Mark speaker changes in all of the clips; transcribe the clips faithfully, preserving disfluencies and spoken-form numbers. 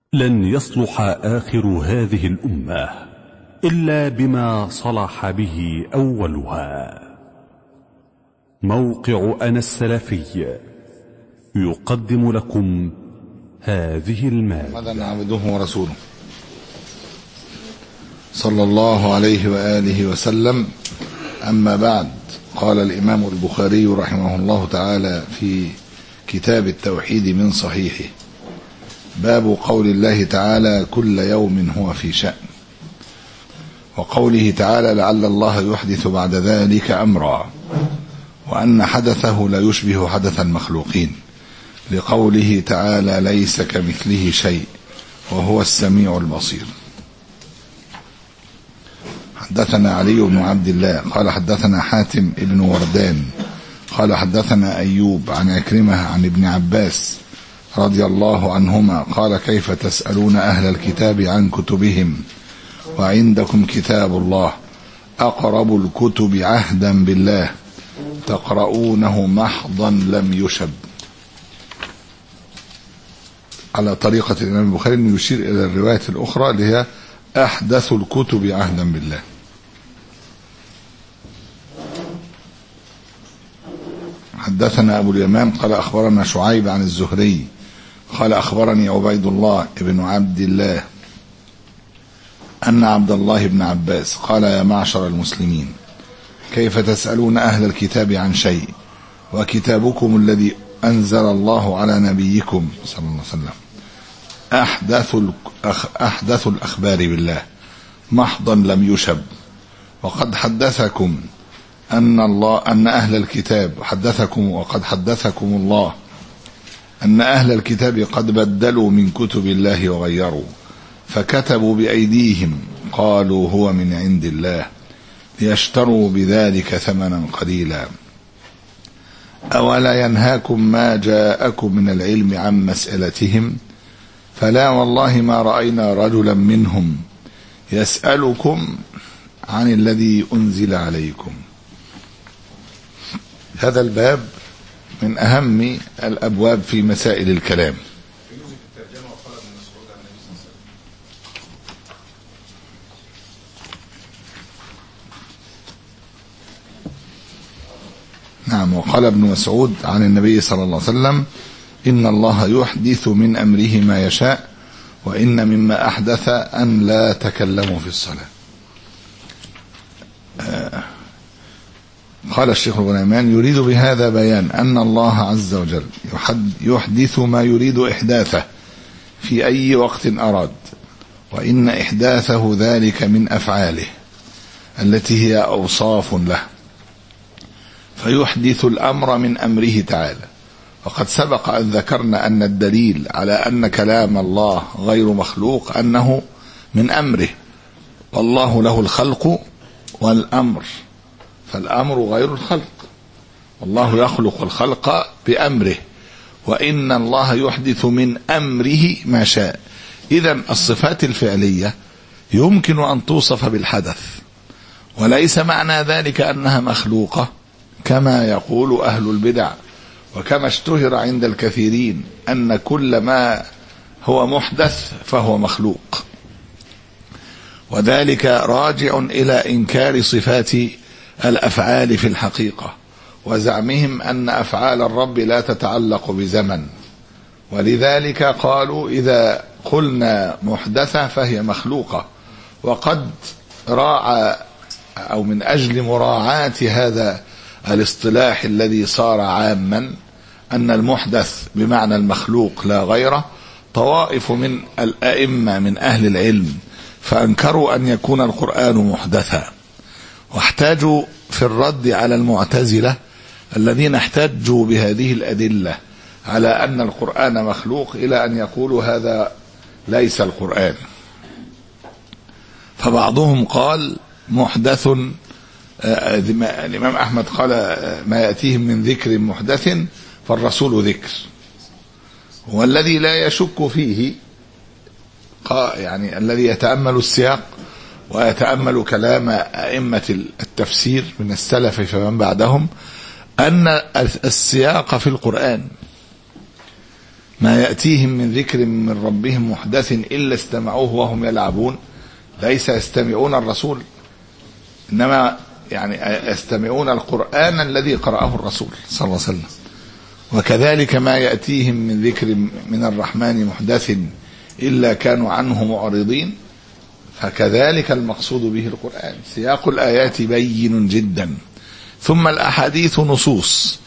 Speaker 1: لن يصلح آخر هذه الأمة إلا بما صلح به أولها. موقع أنا السلفي يقدم لكم هذه المادة.
Speaker 2: محمدًا عبده ورسوله صلى الله عليه وآله وسلم. أما بعد، قال الإمام البخاري رحمه الله تعالى في كتاب التوحيد من صحيحه: باب قول الله تعالى: كل يوم هو في شأن. وقوله تعالى: لعل الله يحدث بعد ذلك أمرا، وأن حدثه لا يشبه حدث المخلوقين، لقوله تعالى: ليس كمثله شيء وهو السميع البصير. حدثنا علي بن عبد الله قال حدثنا حاتم ابن وردان قال حدثنا أيوب عن عكرمة عن ابن عباس رضي الله عنهما قال: كيف تسألون أهل الكتاب عن كتبهم وعندكم كتاب الله، أقرب الكتب عهدا بالله، تقرؤونه محضا لم يشب. على طريقة الإمام البخاري أن يشير إلى الرواية الأخرى اللي هي أحدث الكتب عهدا بالله. حدثنا أبو اليمان قال أخبرنا شعيب عن الزهري قال أخبرني عبيد الله ابن عبد الله أن عبد الله بن عباس قال: يا معشر المسلمين، كيف تسألون أهل الكتاب عن شيء وكتابكم الذي أنزل الله على نبيكم صلى الله عليه وسلم أحدث أحدث الأخبار بالله محضا لم يشب، وقد حدثكم أن الله أن أهل الكتاب حدثكم وقد حدثكم الله أن أهل الكتاب قد بدلوا من كتب الله وغيروا، فكتبوا بأيديهم قالوا هو من عند الله، ليشتروا بذلك ثمنا قليلا. أولا ينهاكم ما جاءكم من العلم عن مسألتهم، فلا والله ما رأينا رجلا منهم يسألكم عن الذي أنزل عليكم. هذا الباب من أهم الأبواب في مسائل الكلام. نعم. وقال ابن مسعود عن النبي صلى الله عليه وسلم: إن الله يحدث من أمره ما يشاء، وإن مما أحدث أن لا تكلموا في الصلاة. آه قال الشيخ الغنيمان: يريد بهذا بيان أن الله عز وجل يحدث ما يريد إحداثه في أي وقت أراد، وإن إحداثه ذلك من أفعاله التي هي أوصاف له، فيحدث الأمر من أمره تعالى. وقد سبق أن ذكرنا أن الدليل على أن كلام الله غير مخلوق أنه من أمره، والله له الخلق والأمر، فالأمر غير الخلق، والله يخلق الخلق بأمره، وإن الله يحدث من أمره ما شاء. إذن الصفات الفعلية يمكن أن توصف بالحدث، وليس معنى ذلك أنها مخلوقة كما يقول أهل البدع، وكما اشتهر عند الكثيرين أن كل ما هو محدث فهو مخلوق، وذلك راجع إلى إنكار صفات الأفعال في الحقيقة، وزعمهم أن أفعال الرب لا تتعلق بزمن، ولذلك قالوا إذا قلنا محدثة فهي مخلوقة. وقد راعى أو من أجل مراعاة هذا الاصطلاح الذي صار عاما أن المحدث بمعنى المخلوق لا غيره، طوائف من الأئمة من أهل العلم فأنكروا أن يكون القرآن محدثا، واحتاجوا في الرد على المعتزلة الذين احتجوا بهذه الأدلة على أن القرآن مخلوق إلى أن يقولوا هذا ليس القرآن. فبعضهم قال محدث، الإمام أحمد قال: ما يأتيهم من ذكر محدث فالرسول ذكر. والذي لا يشك فيه يعني الذي يتأمل السياق ويتأمل كلام أئمة التفسير من السلف فمن بعدهم أن السياق في القرآن ما يأتيهم من ذكر من ربهم محدث إلا استمعوه وهم يلعبون، ليس يستمعون الرسول، إنما يعني يستمعون القرآن الذي قرأه الرسول صلى الله عليه وسلم. وكذلك ما يأتيهم من ذكر من الرحمن محدث إلا كانوا عنه معرضين، فكذلك المقصود به القرآن. سياق الآيات بين جدا. ثم الأحاديث نصوص،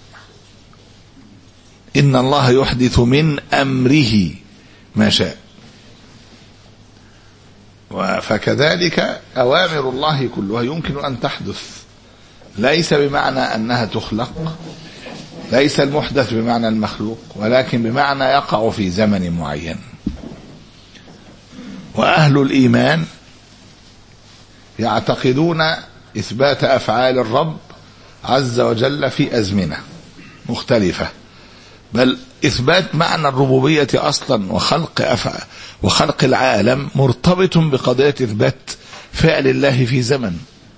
Speaker 2: إن الله يحدث من أمره ما شاء، فكذلك أوامر الله كلها يمكن أن تحدث، ليس بمعنى أنها تخلق، ليس المحدث بمعنى المخلوق، ولكن بمعنى يقع في زمن معين. وأهل الإيمان يعتقدون إثبات أفعال الرب عز وجل في أزمنة مختلفة، بل إثبات معنى الربوبية أصلا وخلق أفعال وخلق العالم مرتبط بقضية إثبات فعل الله في زمن.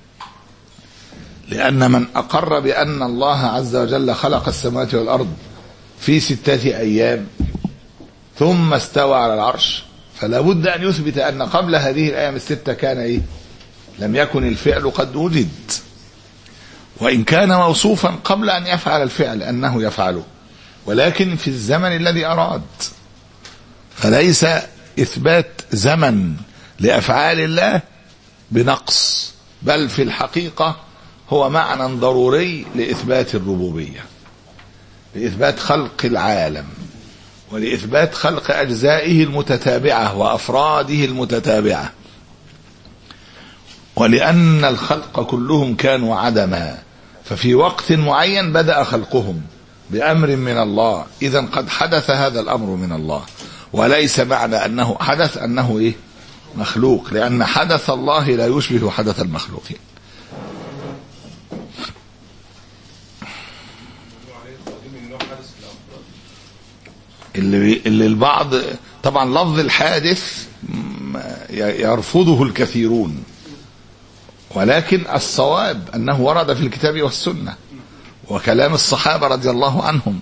Speaker 2: لأن من أقر بأن الله عز وجل خلق السماوات والأرض في ستة أيام ثم استوى على العرش، فلا بد أن يثبت أن قبل هذه الأيام الستة كان إيه؟ لم يكن الفعل قد وجد، وإن كان موصوفا قبل أن يفعل الفعل أنه يفعله، ولكن في الزمن الذي أراد. فليس إثبات زمن لأفعال الله بنقص، بل في الحقيقة هو معنى ضروري لإثبات الربوبية، لإثبات خلق العالم، ولإثبات خلق أجزائه المتتابعة وأفراده المتتابعة. ولأن الخلق كلهم كانوا عدما، ففي وقت معين بدأ خلقهم بأمر من الله، إذن قد حدث هذا الأمر من الله، وليس معنى أنه حدث أنه إيه؟ مخلوق، لأن حدث الله لا يشبه حدث المخلوقين. اللي, اللي البعض طبعا لفظ الحادث يرفضه الكثيرون، ولكن الصواب أنه ورد في الكتاب والسنة وكلام الصحابة رضي الله عنهم،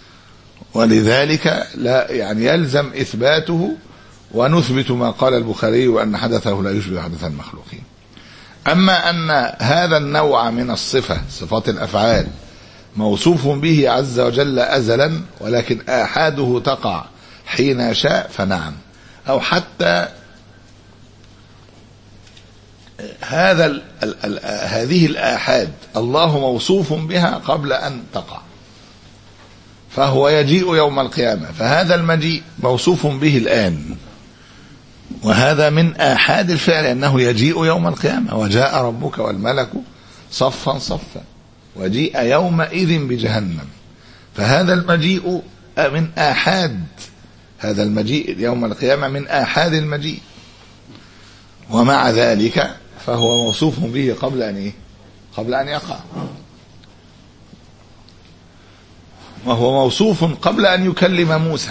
Speaker 2: ولذلك لا يعني يلزم إثباته، ونثبت ما قال البخاري وأن حدثه لا يشبه حدث المخلوقين. أما أن هذا النوع من الصفة، صفات الأفعال، موصوف به عز وجل أزلا، ولكن آحاده تقع حين شاء فنعم، أو حتى هذا ال ال ال هذه الآحاد الله موصوف بها قبل أن تقع، فهو يجيء يوم القيامة، فهذا المجيء موصوف به الآن، وهذا من آحاد الفعل أنه يجيء يوم القيامة، وجاء ربك والملك صفا صفا وجيء يومئذ بجهنم، فهذا المجيء من آحاد، هذا المجيء يوم القيامة من آحاد المجيء، ومع ذلك فهو موصوف به قبل أن إيه؟ قبل أن يقع، وهو موصوف قبل أن يكلم موسى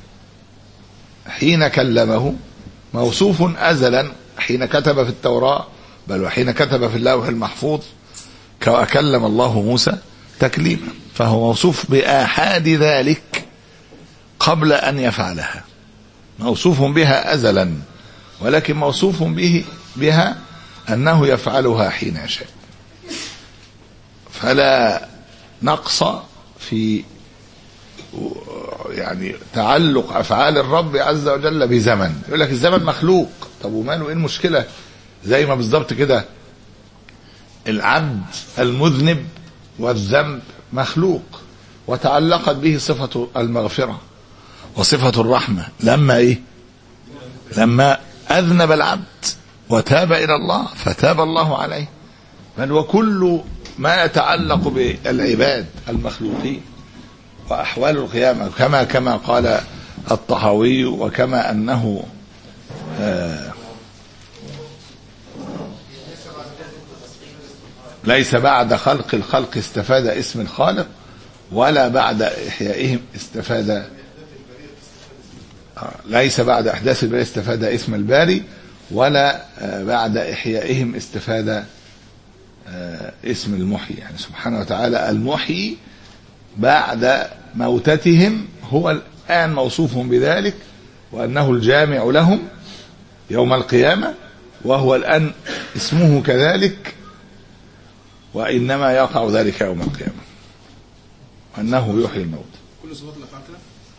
Speaker 2: حين كلمه، موصوف أزلا حين كتب في التوراة، بل وحين كتب في اللوح المحفوظ كأكلم الله موسى تكليما، فهو موصوف بآحاد ذلك قبل أن يفعلها، موصوف بها أزلا، ولكن موصوف به بها أنه يفعلها حين يشاء. فلا نقص في يعني تعلق أفعال الرب عز وجل بزمن. يقول لك الزمن مخلوق، طب وماله، ايه المشكلة؟ زي ما بالضبط كده العبد المذنب والذنب مخلوق، وتعلقت به صفة المغفرة وصفة الرحمة لما ايه؟ لما أذنب العبد وتاب إلى الله فتاب الله عليه. بل وكل ما يتعلق بالعباد المخلوقين وأحوال القيامة، كما كما قال الطحاوي، وكما أنه آه ليس بعد خلق الخلق استفاد اسم الخالق، ولا بعد إحيائهم استفاد آه ليس بعد إحداث الباري استفاد اسم الباري، ولا آه بعد إحيائهم استفاد آه اسم المحيي. يعني سبحانه وتعالى المحيي بعد موتتهم هو الآن موصوف بذلك وأنه الجامع لهم يوم القيامة، وهو الآن اسمه كذلك، وإنما يقع ذلك يوم القيامة، وأنه يحيي الموت.
Speaker 3: كل صفات الأفعال كده؟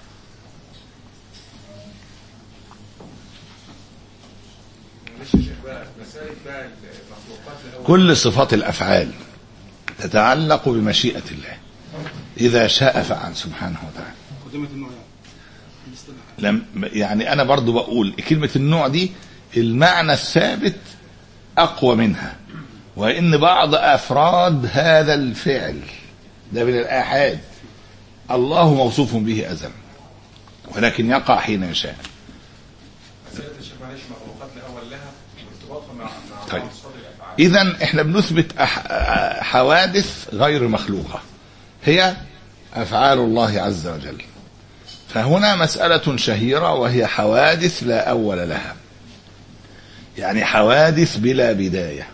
Speaker 2: كل صفات الأفعال تتعلق بمشيئة الله، إذا شاء فعل سبحانه وتعالى.
Speaker 3: قدمة النوع
Speaker 2: لم يعني أنا برضو بقول كلمة النوع دي المعنى الثابت أقوى منها، وإن بعض أفراد هذا الفعل ده من الآحاد الله موصوف به أزلا، ولكن يقع حين يشاء. طيب إذن إحنا بنثبت حوادث غير مخلوقة هي أفعال الله عز وجل. فهنا مسألة شهيرة وهي حوادث لا أول لها، يعني حوادث بلا بداية.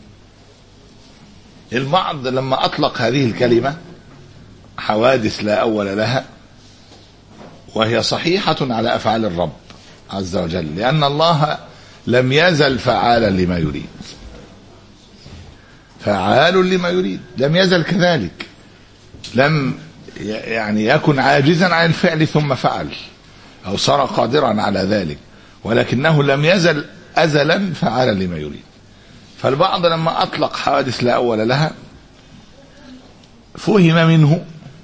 Speaker 2: البعض لما أطلق هذه الكلمة حوادث لا أول لها، وهي صحيحة على أفعال الرب عز وجل، لأن الله لم يزل فعالا لما يريد، فعال لما يريد، لم يزل كذلك، لم يعني يكن عاجزا عن الفعل ثم فعل أو صار قادرا على ذلك، ولكنه لم يزل أزلا فعالا لما يريد. فالبعض لما أطلق حوادث لا أول لها فهم منه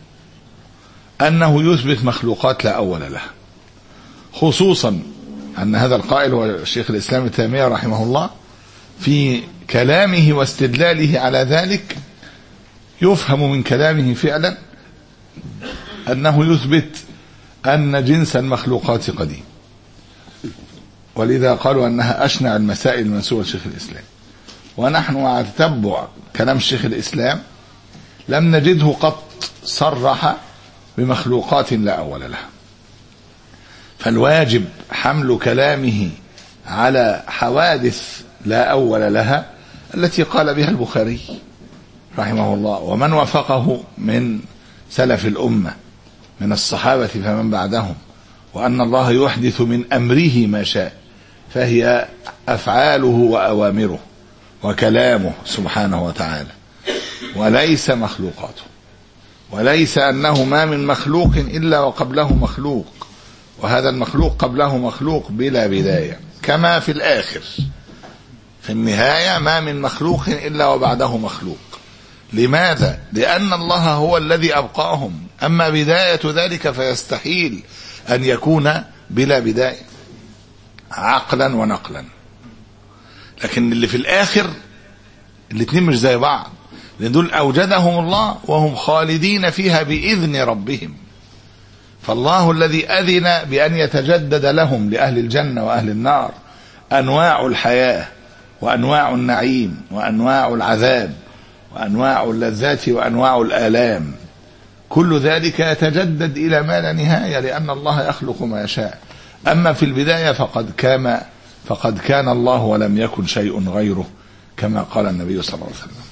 Speaker 2: أنه يثبت مخلوقات لا أول لها، خصوصا أن هذا القائل هو الشيخ الإسلام ابن تيمية رحمه الله، في كلامه واستدلاله على ذلك يفهم من كلامه فعلا أنه يثبت أن جنس المخلوقات قديم، ولذا قالوا أنها أشنع المسائل المنسوبة لشيخ الإسلام. ونحن مع تتبع كلام شيخ الإسلام لم نجده قط صرح بمخلوقات لا أول لها، فالواجب حمل كلامه على حوادث لا أول لها التي قال بها البخاري رحمه الله ومن وافقه من سلف الأمة من الصحابة فمن بعدهم، وأن الله يحدث من أمره ما شاء، فهي أفعاله وأوامره وكلامه سبحانه وتعالى، وليس مخلوقاته، وليس أنه ما من مخلوق إلا وقبله مخلوق، وهذا المخلوق قبله مخلوق بلا بداية، كما في الآخر في النهاية ما من مخلوق إلا وبعده مخلوق. لماذا؟ لأن الله هو الذي أبقاهم، أما بداية ذلك فيستحيل أن يكون بلا بداية عقلا ونقلا. لكن اللي في الآخر الاثنين مش زي بعض، لأن دول أوجدهم الله وهم خالدين فيها بإذن ربهم، فالله الذي أذن بأن يتجدد لهم لأهل الجنة وأهل النار أنواع الحياة وأنواع النعيم وأنواع العذاب وأنواع اللذات وأنواع الآلام، كل ذلك يتجدد إلى ما لا نهاية، لأن الله يخلق ما يشاء. أما في البداية فقد كان فقد كان الله ولم يكن شيء غيره، كما قال النبي صلى الله عليه وسلم.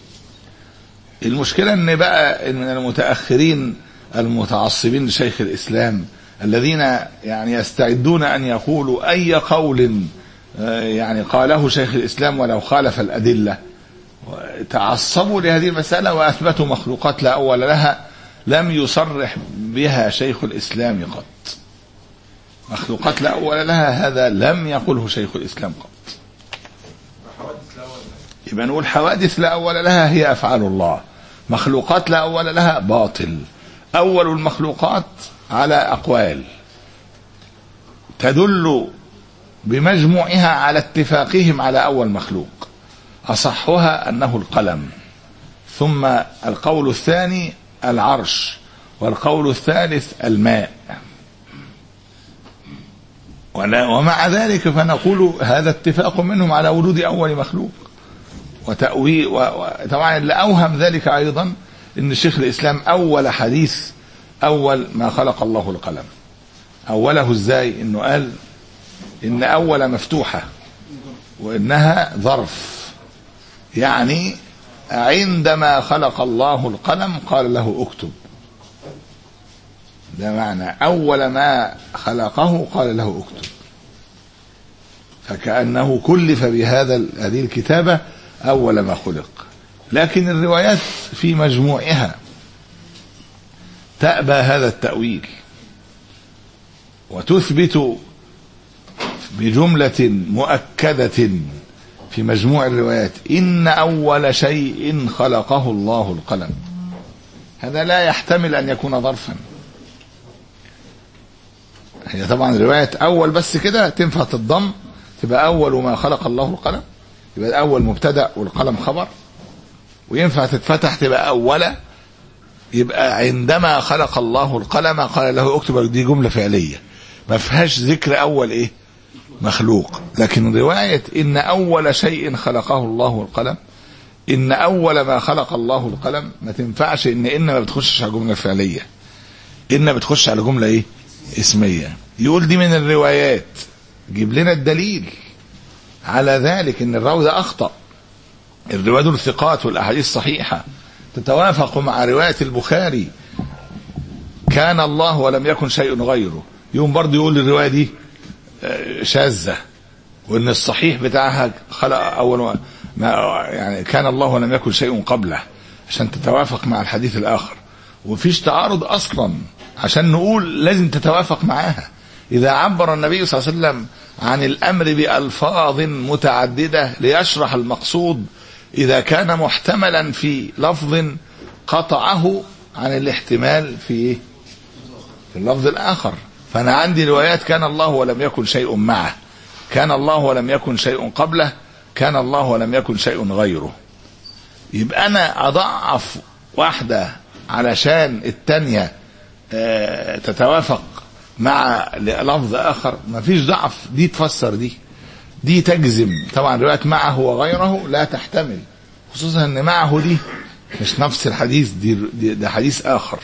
Speaker 2: المشكلة ان بقى من المتأخرين المتعصبين لشيخ الإسلام الذين يعني يستعدون أن يقولوا أي قول يعني قاله شيخ الإسلام ولو خالف الأدلة، تعصبوا لهذه المسألة وأثبتوا مخلوقات لا أول لها لم يصرح بها شيخ الإسلام قط. مخلوقات لا أول لها هذا لم يقله شيخ الإسلام قط. يبقى نقول حوادث لا أول لها هي أفعال الله، مخلوقات لا أول لها باطل. أول المخلوقات على أقوال تدل بمجموعها على اتفاقهم على أول مخلوق، أصحها أنه القلم، ثم القول الثاني العرش، والقول الثالث الماء، ومع ذلك فنقول هذا اتفاق منهم على وجود أول مخلوق. وتأويل وطبعا اللي أوهم ذلك أيضا إن شيخ الإسلام أول حديث أول ما خلق الله القلم أوله إزاي؟ إنه قال إن أول مفتوحة وإنها ظرف، يعني عندما خلق الله القلم قال له اكتب، ده معنى أول ما خلقه قال له اكتب، فكأنه كلف بهذا هذه الكتابة أول ما خلق. لكن الروايات في مجموعها تأبى هذا التأويل وتثبت بجملة مؤكدة في مجموع الروايات إن أول شيء خلقه الله القلم. هذا لا يحتمل أن يكون ظرفا. هي طبعا رواية أول بس كده تنفع تتضم، تبقى أول ما خلق الله القلم، يبقى الأول مبتدأ والقلم خبر، وينفع تتفتح تبقى أولا، يبقى عندما خلق الله القلم قال له اكتب، دي جملة فعلية ما فيهاش ذكر أول إيه مخلوق. لكن رواية إن أول شيء خلقه الله القلم، إن أول ما خلق الله القلم، ما تنفعش إن إن ما بتخشش على جملة فعلية، إن بتخش على جملة إيه اسمية. يقول دي من الروايات، جيب لنا الدليل على ذلك إن الراوي ده أخطأ. الروايات الثقات والأحاديث صحيحة تتوافق مع رواية البخاري كان الله ولم يكن شيء غيره، يوم برضه يقول الرواية دي شاذة، وإن الصحيح بتاعها خلق أول ما يعني كان الله ولم يكن شيء قبله، عشان تتوافق مع الحديث الآخر. وفيش تعارض أصلا عشان نقول لازم تتوافق معاها. إذا عبر النبي صلى الله عليه وسلم عن الأمر بألفاظ متعددة ليشرح المقصود، إذا كان محتملا في لفظ قطعه عن الاحتمال في في اللفظ الآخر. فأنا عندي روايات كان الله ولم يكن شيء معه، كان الله ولم يكن شيء قبله، كان الله ولم يكن شيء غيره. يبقى أنا أضعف واحدة علشان التانية تتوافق مع لفظ آخر، ما فيش ضعف، دي تفسر دي دي تجزم. طبعا رواية معه وغيره لا تحتمل، خصوصا ان معه دي مش نفس الحديث، دي, دي ده حديث آخر.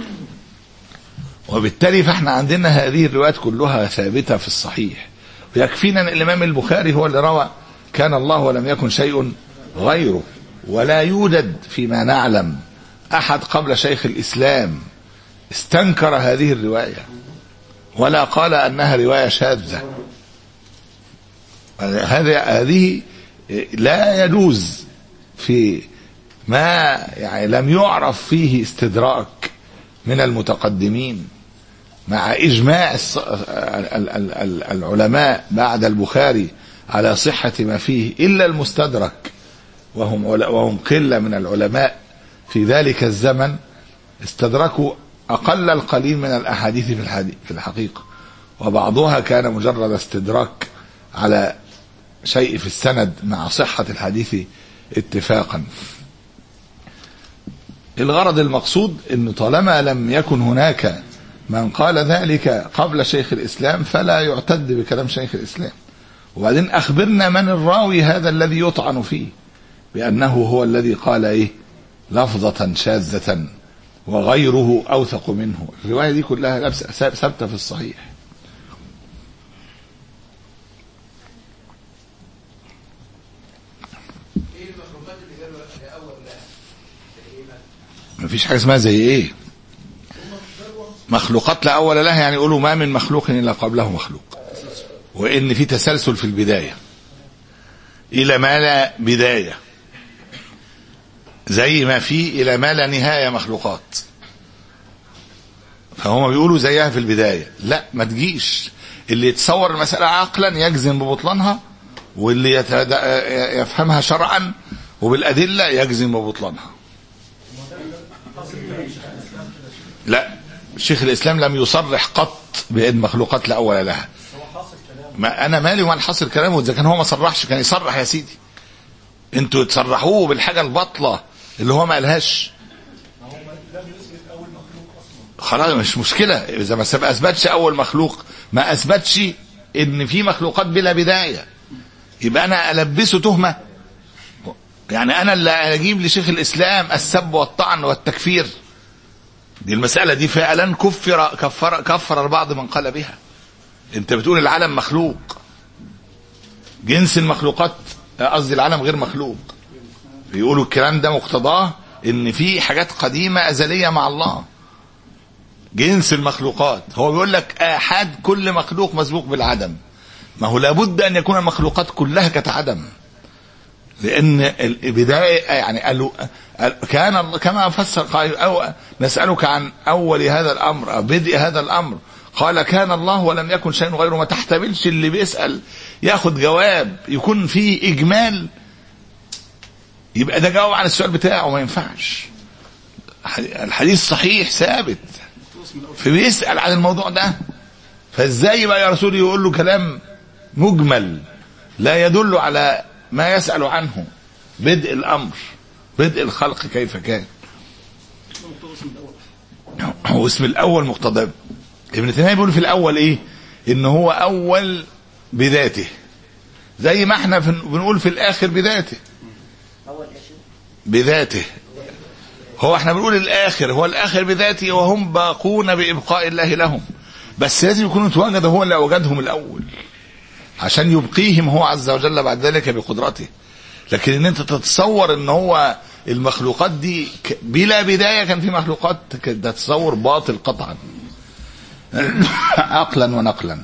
Speaker 2: وبالتالي فاحنا عندنا هذه الروايات كلها ثابتة في الصحيح، ويكفينا ان الإمام البخاري هو اللي روى كان الله ولم يكن شيء غيره. ولا يوجد فيما نعلم أحد قبل شيخ الإسلام استنكر هذه الرواية ولا قال أنها رواية شاذة. هذه لا يجوز في ما يعني لم يعرف فيه استدراك من المتقدمين، مع إجماع العلماء بعد البخاري على صحة ما فيه، إلا المستدرك وهم وهم قلة من العلماء في ذلك الزمن استدركوا أقل القليل من الأحاديث في الحقيقة، وبعضها كان مجرد استدراك على شيء في السند مع صحة الحديث اتفاقا. الغرض المقصود أنه طالما لم يكن هناك من قال ذلك قبل شيخ الإسلام فلا يعتد بكلام شيخ الإسلام. وبعدين أخبرنا من الراوي هذا الذي يطعن فيه بأنه هو الذي قال إيه لفظة شاذة وغيره أوثق منه. الرواية دي كلها ثابتة في الصحيح. ما فيش حاجة اسمها زي ايه مخلوقات لا أول لها، يعني يقولوا ما من مخلوق إلا قبله مخلوق، وإن في تسلسل في البداية إلى ما لا بداية، زي ما في إلى ما لا نهاية مخلوقات. فهم بيقولوا زيها في البداية. لا، ما تجيش اللي يتصور المسألة عقلا يجزم ببطلانها، واللي يفهمها شرعا وبالأدلة يجزم ببطلانها. لا، شيخ الإسلام لم يصرح قط بأن مخلوقات لا أول لها. ما أنا مالي وما حصل كلامه، إذا كان هو ما صرحش كان يصرح يا سيدي. انتوا تصرحوه بالحاجة البطلة اللي هو ما قالهاش، خلاص مش مشكلة. إذا ما أثبتش أول مخلوق، ما أثبتش إن في مخلوقات بلا بداية، يبقى أنا ألبسه تهمة. يعني أنا اللي أجيب لشيخ الإسلام السب والطعن والتكفير. دي المسألة دي فعلا كفر كفر كفر البعض من قال بها. أنت بتقول العالم مخلوق، جنس المخلوقات قصدي العالم غير مخلوق. بيقولوا الكلام ده مقتضاه إن في حاجات قديمة أزلية مع الله. جنس المخلوقات. هو بيقول لك آحاد كل مخلوق مسبوق بالعدم، ما هو لابد أن يكون المخلوقات كلها كتعدم، لأن البداية يعني قالوا كان كما فسر قال أو نسألك عن أول هذا الأمر أو بدء هذا الأمر، قال كان الله ولم يكن شيء غيره. ما تحتملش اللي بيسأل ياخد جواب يكون فيه إجمال يبقى ده جاوب عن السؤال بتاعه، ما ينفعش. الحديث صحيح ثابت فبيسأل عن الموضوع ده، فازاي بقى يا رسول يقول له كلام مجمل لا يدل على ما يسأل عنه؟ بدء الأمر، بدء الخلق كيف كان. هو اسم الأول مقتضى. ابن تيمية بيقول في الأول إيه؟ إن هو أول بذاته، زي ما احنا بنقول في الآخر بذاته. بذاته هو احنا بنقول الآخر هو الآخر بذاته، وهم باقون بإبقاء الله لهم، بس لازم يكونوا تواجد هو اللي أوجدهم الأول عشان يبقيهم هو عز وجل بعد ذلك بقدرته. لكن ان انت تتصور ان هو المخلوقات دي بلا بداية كان في مخلوقات، ده تصور باطل قطعا عقلا ونقلا.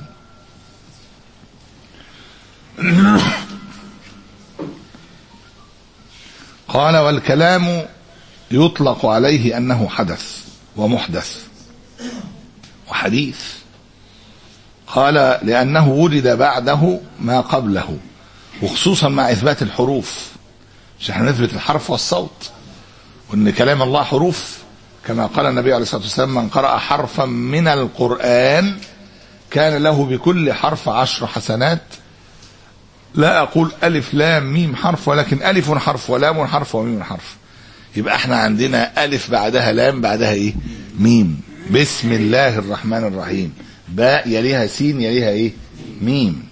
Speaker 2: قال والكلام يطلق عليه أنه حدث ومحدث وحديث. قال لأنه وجد بعده ما قبله، وخصوصا مع إثبات الحروف، مش احنا نثبت الحرف والصوت وأن كلام الله حروف، كما قال النبي عليه الصلاة والسلام من قرأ حرفا من القرآن كان له بكل حرف عشر حسنات. لا أقول ألف لام ميم حرف، ولكن ألف حرف ولام حرف وميم حرف. يبقى احنا عندنا ألف بعدها لام بعدها ايه؟ ميم. بسم الله الرحمن الرحيم، باء يليها سين يليها ايه؟ ميم.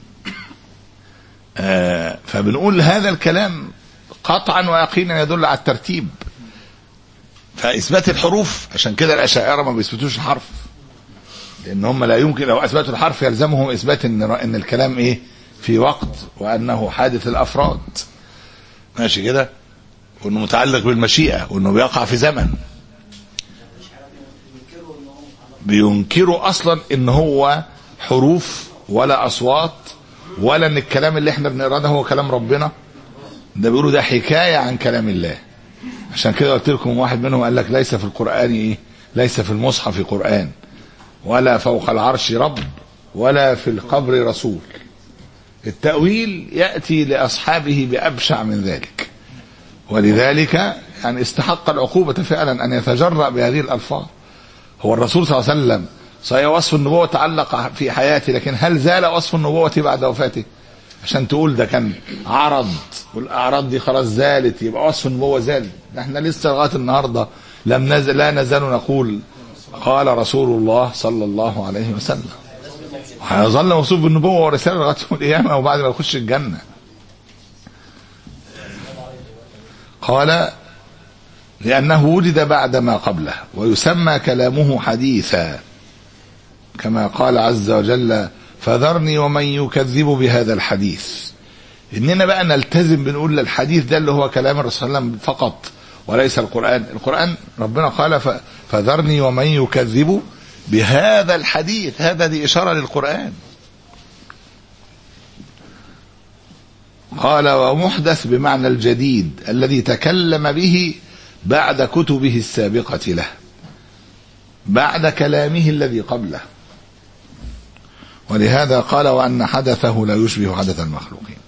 Speaker 2: آه فبنقول هذا الكلام قطعا ويقينا يدل على الترتيب. فإثبات الحروف، عشان كده الأشاعرة ما بيثبتوش الحرف، لأن هم لا يمكن لو أثبتوا الحرف يلزمهم إثبات إن إن الكلام إيه؟ في وقت، وأنه حادث الأفراد، ماشي كده، وأنه متعلق بالمشيئة، وأنه بيقع في زمن. بينكروا أصلا إن هو حروف ولا أصوات، ولا إن الكلام اللي إحنا بنقراه ده هو كلام ربنا، ده بيقولوا ده حكاية عن كلام الله. عشان كده قلت لكم واحد منهم قال لك ليس في القرآن إيه؟ ليس في المصحف قرآن، ولا فوق العرش رب، ولا في القبر رسول. التأويل يأتي لأصحابه بأبشع من ذلك، ولذلك يعني استحق العقوبة فعلا أن يتجرأ بهذه الألفاظ. هو الرسول صلى الله عليه وسلم صحيح وصف النبوة تعلق في حياته، لكن هل زال وصف النبوة بعد وفاته؟ عشان تقول ده كان عرض والأعراض دي خلاص زالت يبقى وصف النبوة زال. احنا لسه لغاية النهاردة لم نزل لا نزال نقول قال رسول الله صلى الله عليه وسلم، هيظل موصوف بالنبوة ورسالة لغاية يوم القيامة وبعد ما يخش الجنة. قال لأنه وجد بعد ما قبله، ويسمى كلامه حديثا، كما قال عز وجل فذرني ومن يكذب بهذا الحديث. إننا بقى نلتزم بنقول الحديث ده اللي هو كلام الرسول صلى الله عليه وسلم فقط وليس القرآن. القرآن ربنا قال فذرني ومن يكذب بهذا الحديث، هذا دي إشارة للقرآن. قال ومحدث بمعنى الجديد الذي تكلم به بعد كتبه السابقة له، بعد كلامه الذي قبله. ولهذا قال وأن حدثه لا يشبه حدث المخلوقين.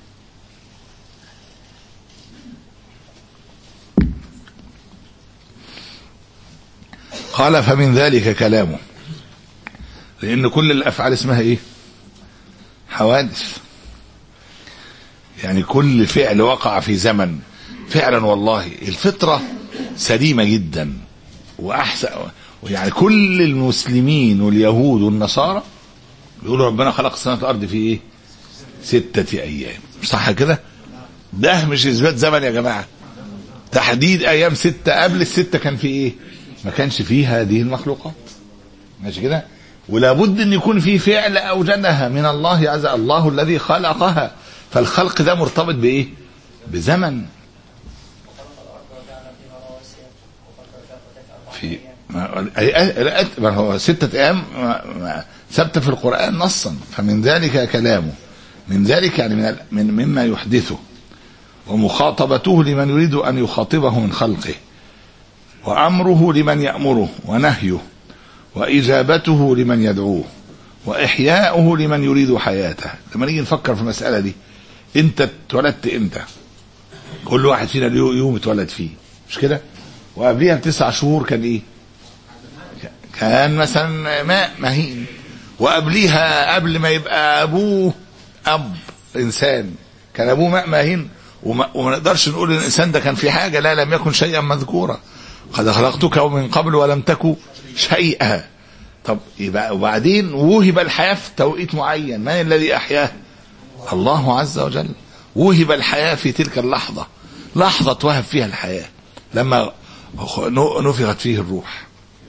Speaker 2: قال فمن ذلك كلامه، لأن كل الأفعال اسمها إيه؟ حوادث. يعني كل فعل وقع في زمن. فعلا والله الفطرة سليمة جدا وأحسن، يعني كل المسلمين واليهود والنصارى بيقولوا ربنا خلق السماوات والأرض في إيه؟ ستة أيام، صح كده؟ ده مش إثبات زمن يا جماعة، تحديد أيام ستة. قبل الستة كان في إيه؟ ما كانش فيه هذه المخلوقات، ماشي كده؟ ولا بد أن يكون في فعل أوجدها من الله عز وجل، الله الذي خلقها، فالخلق ده مرتبط بإيه؟ بزمن. في ما هو ستة أيام ثبت في القرآن نصا، فمن ذلك كلامه، من ذلك يعني من من مما يحدثه، ومخاطبته لمن يريد أن يخاطبه من خلقه، وأمره لمن يأمره، ونهيه، وإجابته لمن يدعوه، وإحياؤه لمن يريد حياته. لما نيجي نفكر في المسألة دي، أنت اتولدت إمتى؟ كل واحد فينا له يوم اتولد فيه، مش كده؟ وقبليها بتسع شهور كان إيه؟ كان مثلا ماء مهين. وقبليها قبل ما يبقى أبوه أب إنسان كان أبوه ماء مهين، وما, وما نقدرش نقول الإنسان ده كان في حاجة، لا، لم يكن شيئا مذكورا. قد خلقتك من قبل ولم تكن شيئا. طب يبقى وبعدين وهب الحياة في توقيت معين، من الذي أحياه؟ الله عز وجل. وهب الحياة في تلك اللحظة، لحظة وهب فيها الحياة لما نفخت فيه الروح.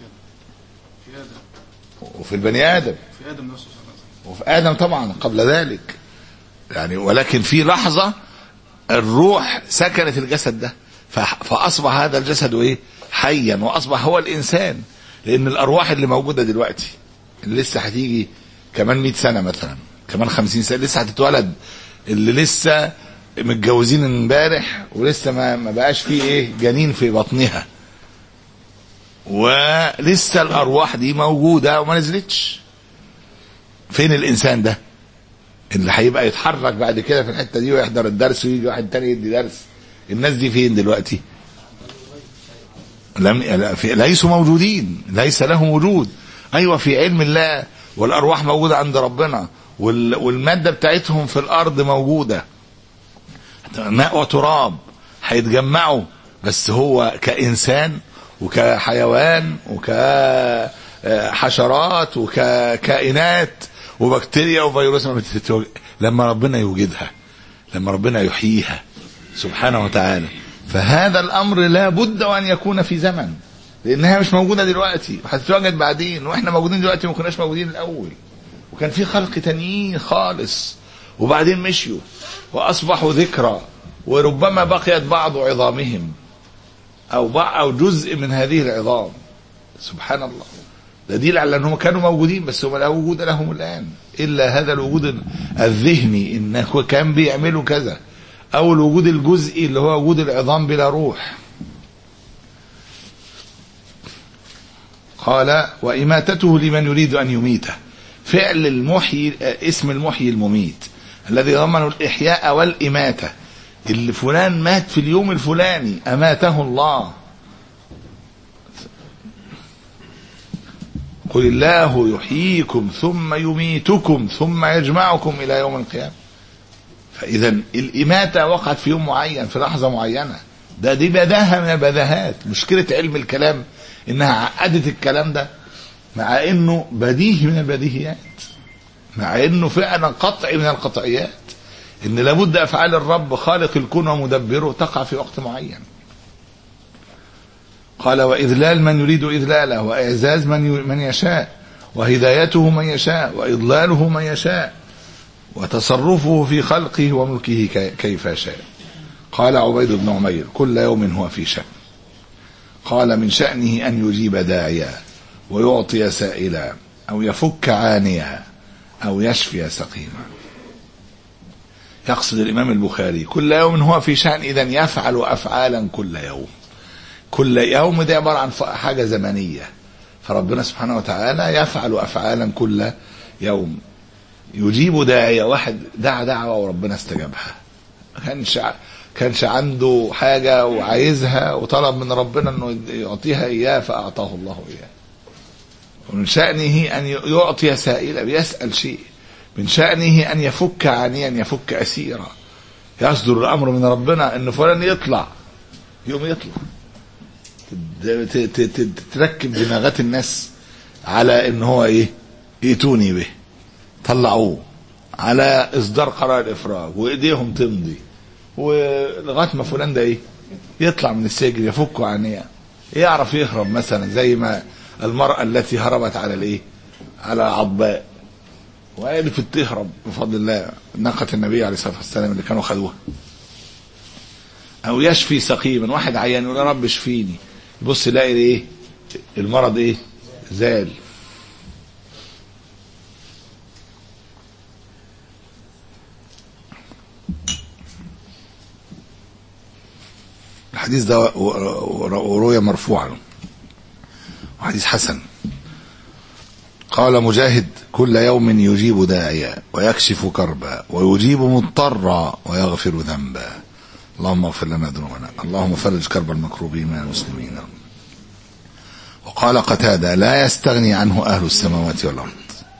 Speaker 2: وفي البني آدم، في آدم نفسه، وفي آدم طبعا قبل ذلك يعني، ولكن في لحظة الروح سكنت الجسد ده، فأصبح هذا الجسد إيه؟ حيا، وأصبح هو الإنسان. لأن الأرواح اللي موجودة دلوقتي اللي لسه هتيجي كمان مئة سنة مثلا، كمان خمسين سنة لسه هتتولد، اللي لسه متجوزين امبارح ولسه ما ما بقاش فيه ايه جنين في بطنها، ولسه الأرواح دي موجودة وما نزلتش. فين الإنسان ده اللي هيبقى يتحرك بعد كده في الحتة دي ويحضر الدرس ويجي واحد تاني يدي درس؟ الناس دي فين دلوقتي؟ لم ليسوا موجودين، ليس لهم وجود. ايوه في علم الله، والارواح موجوده عند ربنا، والماده بتاعتهم في الارض موجوده، ماء وتراب هيتجمعوا، بس هو كانسان وكحيوان وكحشرات وككائنات وبكتيريا وفيروس لما ربنا يوجدها، لما ربنا يحييها سبحانه وتعالى. فهذا الأمر لا بد أن يكون في زمن، لأنها مش موجودة دلوقتي وهتتواجد بعدين، وإحنا موجودين دلوقتي ما كناش موجودين الأول، وكان في خلق تانيين خالص وبعدين مشيوا وأصبحوا ذكرى، وربما بقيت بعض عظامهم أو أو جزء من هذه العظام. سبحان الله، دليل على أنهم كانوا موجودين بس هم لا وجود لهم الآن إلا هذا الوجود الذهني، إنه كان بيعملوا كذا، أو الوجود الجزئي اللي هو وجود العظام بلا روح. قال وإماتته لمن يريد أن يميته، فعل المحيي، اسم المحيي المميت الذي ضمن الإحياء والإماتة. اللي فلان مات في اليوم الفلاني أماته الله. قل الله يحييكم ثم يميتكم ثم يجمعكم إلى يوم القيامة. فإذا الإماتة وقعت في يوم معين في لحظة معينة، ده دي بداهة من البداهات. مشكلة علم الكلام إنها عقدت الكلام ده، مع إنه بديهي من البديهيات، مع إنه فعلا قطعي من القطعيات، إن لابد أفعال الرب خالق الكون ومدبره تقع في وقت معين. قال وإذلال من يريد إذلاله، وإعزاز من من يشاء، وهدايته من يشاء، وإضلاله من يشاء، وتصرفه في خلقه وملكه كيف شاء. قال عبيد بن عمير كل يوم هو في شأن. قال من شأنه أن يجيب داعيا، ويعطي سائلا، أو يفك عانيا، أو يشفي سقيما. يقصد الإمام البخاري كل يوم هو في شأن، إذن يفعل أفعالا كل يوم. كل يوم ده عبارة عن حاجة زمنية، فربنا سبحانه وتعالى يفعل أفعالا كل يوم. يجيب داعية، واحد دعا دعوة وربنا استجابها، كانش كانش عنده حاجة وعايزها وطلب من ربنا انه يعطيها اياه فاعطاه الله اياه. ومن شأنه ان يعطي سائلا، بيسأل شيء. من شأنه ان يفك عانيا، يفك اسيرا. يصدر الامر من ربنا ان فلان يطلع، يوم يطلع. تركب دماغات الناس على ان هو ايه، ائتوني به، طلعوه على اصدار قرار الافراج، وايديهم تمضي، ولغايه ما فلان ده ايه يطلع من السجن، يفك عنيه، يعرف يهرب مثلا، زي ما المرأة التي هربت على الايه، على عضباء، وعرفت تهرب بفضل الله، ناقة النبي عليه الصلاه والسلام اللي كانوا خدوها. او يشفي سقيما، واحد عيان يقول يا رب اشفيني، يبص يلاقي ايه، المرض ايه زال. الحديث ده روي مرفوعا وحديث حسن. قال مجاهد: كل يوم يجيب داعيا ويكشف كربا ويجيب مضطرا ويغفر ذنبا، اللهم اغفر لنا ذنوبنا، اللهم فرج كرب المكروبين من المسلمين. وقال قتادة: لا يستغني عنه أهل السماوات والأرض.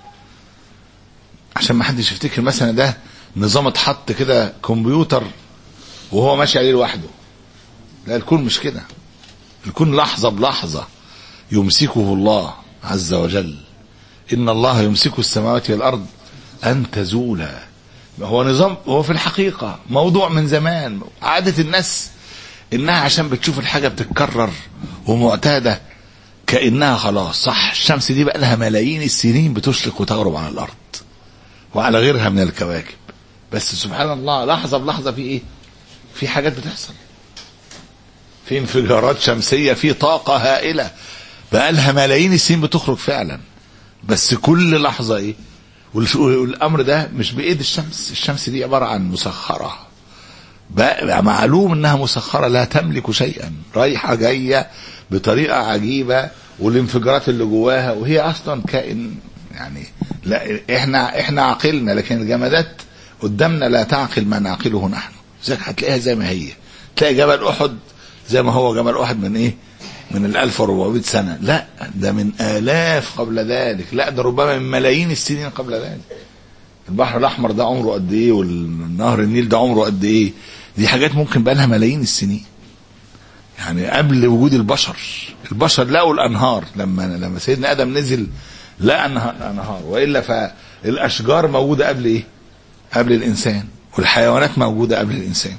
Speaker 2: عشان ما حدش يفتكر مثلا ده نظام اتحط كده كمبيوتر وهو ماشي عليه لوحده، لا، الكون مش كده. الكون لحظة بلحظة يمسكه الله عز وجل. إن الله يمسك السماوات والأرض أن تزولا. هو نظام، هو في الحقيقة موضوع من زمان. عادة الناس إنها عشان بتشوف الحاجة بتتكرر ومعتادة كأنها خلاص صح. الشمس دي بقى لها ملايين السنين بتشرق وتغرب على الأرض وعلى غيرها من الكواكب، بس سبحان الله لحظة بلحظة في إيه؟ في حاجات بتحصل، في انفجارات شمسية، في طاقة هائلة بقى لها ملايين السنين بتخرج فعلا، بس كل لحظة ايه. والامر ده مش بايد الشمس. الشمس دي عبارة عن مسخرة، بقى معلوم انها مسخرة لا تملك شيئا، رايحة جاية بطريقة عجيبة، والانفجارات اللي جواها، وهي اصلا كائن يعني لا احنا احنا عقلنا، لكن الجمادات قدامنا لا تعقل ما نعقله نحن. زيك هتلاقيها زي ما هي، تلاقي جبل احد زي ما هو جبل احد من ايه، من الألف واربعمائة سنة، لا ده من آلاف قبل ذلك، لا ده ربما من ملايين السنين قبل ذلك. البحر الأحمر ده عمره قد إيه، والنهر النيل ده عمره قد إيه. دي حاجات ممكن بقى لها ملايين السنين، يعني قبل وجود البشر. البشر لقوا الأنهار لما لما سيدنا آدم نزل لقى أنهار، وإلا فالأشجار موجودة قبل إيه؟ قبل الإنسان، والحيوانات موجودة قبل الإنسان.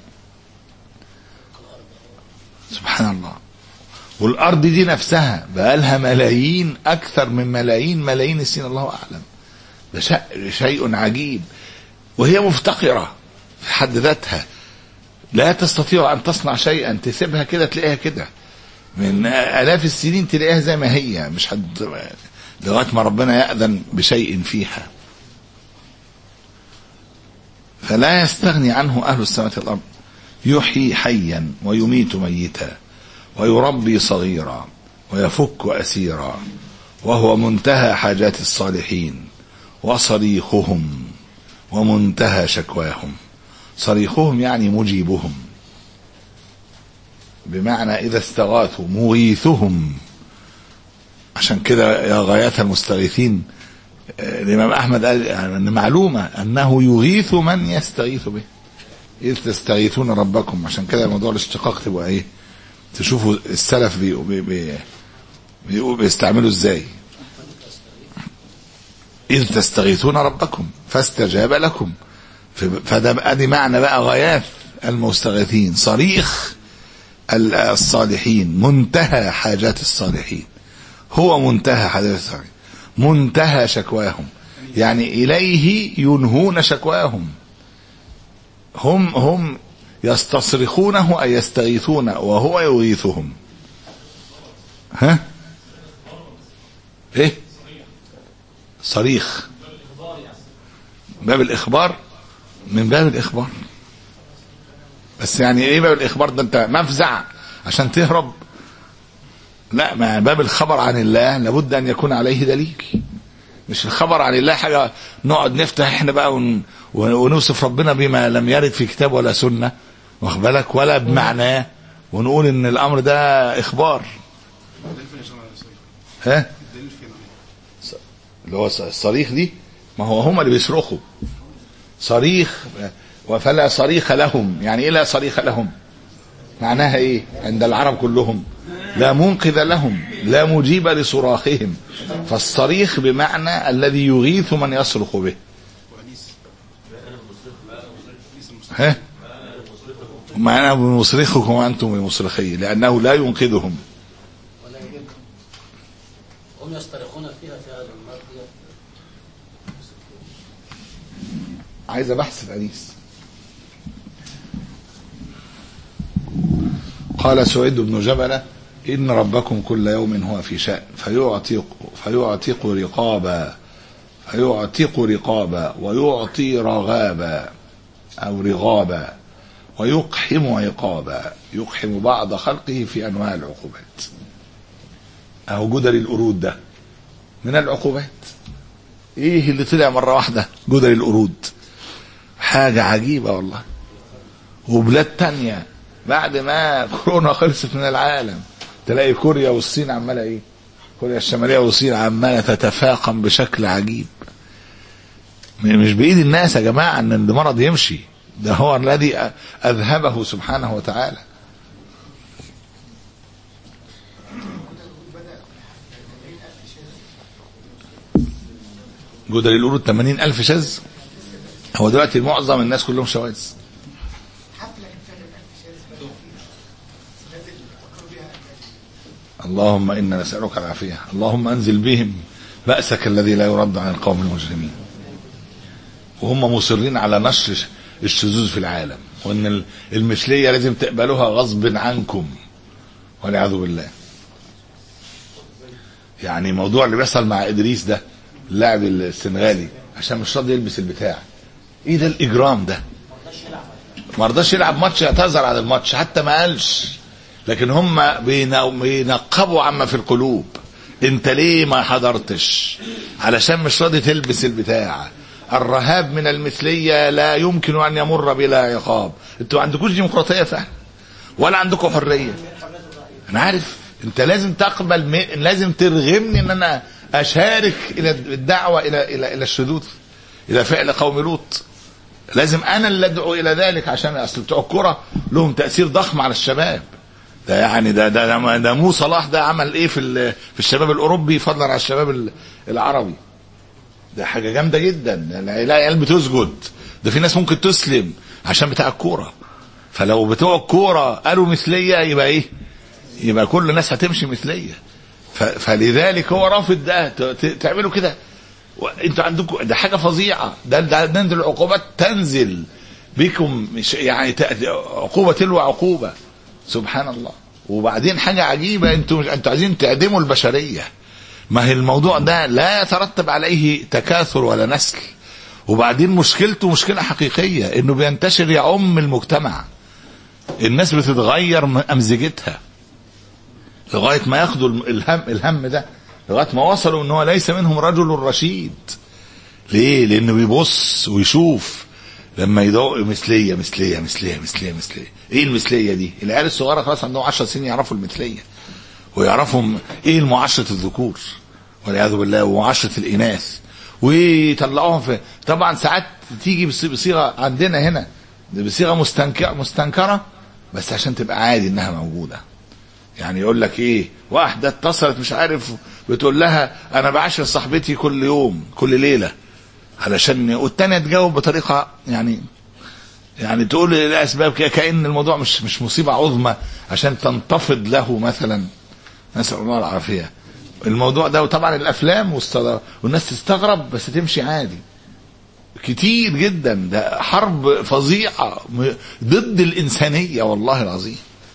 Speaker 2: سبحان الله. والأرض دي نفسها بقى لها ملايين، أكثر من ملايين ملايين السنين، الله أعلم. ده شيء عجيب، وهي مفتقرة في حد ذاتها، لا تستطيع أن تصنع شيئا. تسيبها كده تلاقيها كده من آلاف السنين، تلاقيها زي ما هي، مش حد لغاية ما ربنا يأذن بشيء فيها. فلا يستغني عنه أهل السماوات والأرض. يحيي حيا ويميت ميتا ويربي صغيرا ويفك أسيرا، وهو منتهى حاجات الصالحين وصريخهم ومنتهى شكواهم. صريخهم يعني مجيبهم، بمعنى إذا استغاثوا مغيثهم. عشان كده يا غايات المستغيثين، الإمام أحمد قال أن معلومة أنه يغيث من يستغيث به، إذ تستغيثون ربكم. عشان كده موضوع الاشتقاق تبقى إيه، تشوفوا السلف بي بي بي بي بيستعملوا ازاي. إذ تستغيثون ربكم فاستجاب لكم، فده بقى دي معنى بقى غايات المستغيثين. صريخ الصالحين، منتهى حاجات الصالحين، هو منتهى حاجات الصالحين، منتهى شكواهم، يعني إليه ينهون شكواهم. هم هم يستصرخونه أي يستغيثون وهو يغيثهم. ها ايه صريخ؟ باب الإخبار، من باب الإخبار. بس يعني ايه باب الإخبار ده؟ انت مفزع عشان تهرب؟ لا، ما باب الخبر عن الله لابد أن يكون عليه دليل. مش الخبر عن الله حاجة نقعد نفتح احنا بقى ون... ونوصف ربنا بما لم يرد في كتاب ولا سنة، واخد بالك، ولا بمعناه، ونقول ان الامر ده اخبار. ها اللي هو الصريخ دي، ما هو هم اللي بيصرخوا صريخ. وفلا صريخ لهم، يعني ايه لا صريخ لهم؟ معناها ايه عند العرب كلهم؟ لا منقذ لهم، لا مجيب لصراخهم. فالصريخ بمعنى الذي يغيث من يصرخ به. ها ما أنا بمصرخكم وأنتم بمصرخي، لأنه لا ينقذهم. هم يصطرخون فيها في هذا المرض. عايز بحث الأنيس. قال سعيد بن جبلة إن ربكم كل يوم هو في شأن فيعتق, فيعتق رقابا فيعتق رقابا ويعطي رغابا أو رغابا ويقحم عقابا، يقحم بعض خلقه في أنواع العقوبات. أهو جدري القرود ده من العقوبات. إيه اللي طلع مرة واحدة؟ جدري القرود، حاجة عجيبة والله. وبلاد تانية بعد ما كورونا خلصت من العالم تلاقي كوريا والصين عمالة إيه؟ كوريا الشمالية والصين عمالة تتفاقم بشكل عجيب. مش بإيد الناس يا جماعة أن المرض يمشي، ده هو الذي أذهبه سبحانه وتعالى. جدري القرود ثمانين ألف شاذ. هو دلوقتي معظم الناس كلهم شواذ. اللهم إنا نسألك العافية، اللهم أنزل بهم بأسك الذي لا يرد عن القوم المجرمين. وهم مصرين على نشر الشذوذ في العالم، وأن المثلية لازم تقبلوها غصب عنكم والعياذ بالله. يعني موضوع اللي بيحصل مع إدريس ده اللاعب السنغالي عشان مش راضي يلبس البتاع، ايه ده الاجرام ده؟ ما رضاش يلعب ماتش، اعتذر عن الماتش حتى ما قالش، لكن هم بينقبوا عما في القلوب. انت ليه ما حضرتش؟ علشان مش راضي تلبس البتاع. الرهاب من المثلية لا يمكن ان يمر بلا عقاب. انتوا ما عندكوش ديمقراطية فعلا ولا عندكم حرية. انا عارف انت لازم تقبل م... لازم ترغمني ان انا اشارك الى الدعوة الى الى الى الشذوذ، الى فعل قوم لوط. لازم انا اللي ادعو الى ذلك، عشان اصل بتوع الكرة لهم تأثير ضخم على الشباب. ده يعني ده ده ده, ده مو صلاح ده عمل ايه في في الشباب الاوروبي فضلا على الشباب العربي. ده حاجة جامدة جدا. العيال بتسجد، ده في ناس ممكن تسلم عشان بتاع الكورة. فلو بتوع الكورة قالوا مثلية يبقى ايه؟ يبقى كل الناس هتمشي مثلية. فلذلك هو رافض ده. تعملوا كده انتوا عندكم ده حاجة فظيعة. ده ده, ده العقوبات تنزل بكم، مش يعني عقوبة تلو عقوبة. سبحان الله. وبعدين حاجة عجيبة، انتوا انتوا عايزين تعدموا البشرية. ما هي الموضوع ده لا يترتب عليه تكاثر ولا نسل. وبعدين مشكلته مشكلة حقيقية، انه بينتشر يعم المجتمع. الناس بتتغير من امزجتها لغاية ما ياخدوا الهم الهم ده، لغاية ما وصلوا ان هو ليس منهم رجل رشيد. ليه؟ لانه بيبص ويشوف لما يدعوا مثلية مثلية مثلية مثلية مثلية. ايه المثلية دي؟ العيال الصغيرة خلاص عندهم عشر سنين يعرفوا المثلية، ويعرفهم ايه المعاشرة الذكور والعياذ بالله ومعاشرة الاناث، ويطلعوهم في. طبعا ساعات تيجي بصيغة عندنا هنا بصيغة مستنكرة مستنكرة بس عشان تبقى عادي انها موجودة. يعني يقول لك ايه، واحدة اتصلت مش عارف بتقول لها انا بعاشر صاحبتي كل يوم كل ليلة علشان، والتانية تجاوب بطريقة يعني يعني تقول الاسباب كأن الموضوع مش مش مصيبة عظمى عشان تنتفض له مثلا. نسأل الله العافية. الموضوع ده وطبعا الافلام والناس تستغرب بس تمشي عادي كتير جدا. ده حرب فظيعة ضد الانسانية والله العظيم.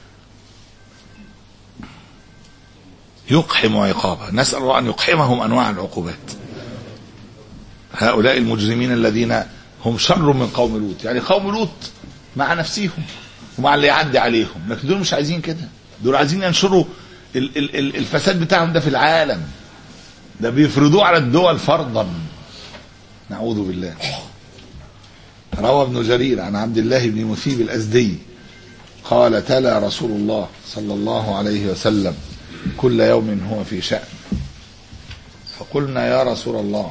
Speaker 2: يقحم عقابه، نسأل الله أن يقحمهم أنواع العقوبات. هؤلاء المجرمين الذين هم شر من قوم لوط. يعني قوم لوط مع نفسهم ومع اللي يعدي عليهم، لكن دول مش عايزين كده. دول عايزين ينشروا الفساد بتاعهم ده في العالم. ده بيفرضوه على الدول فرضا. نعوذ بالله. روى ابن جرير عن عبد الله بن مثيب الأزدي قال تلا رسول الله صلى الله عليه وسلم كل يوم هو في شأن. فقلنا يا رسول الله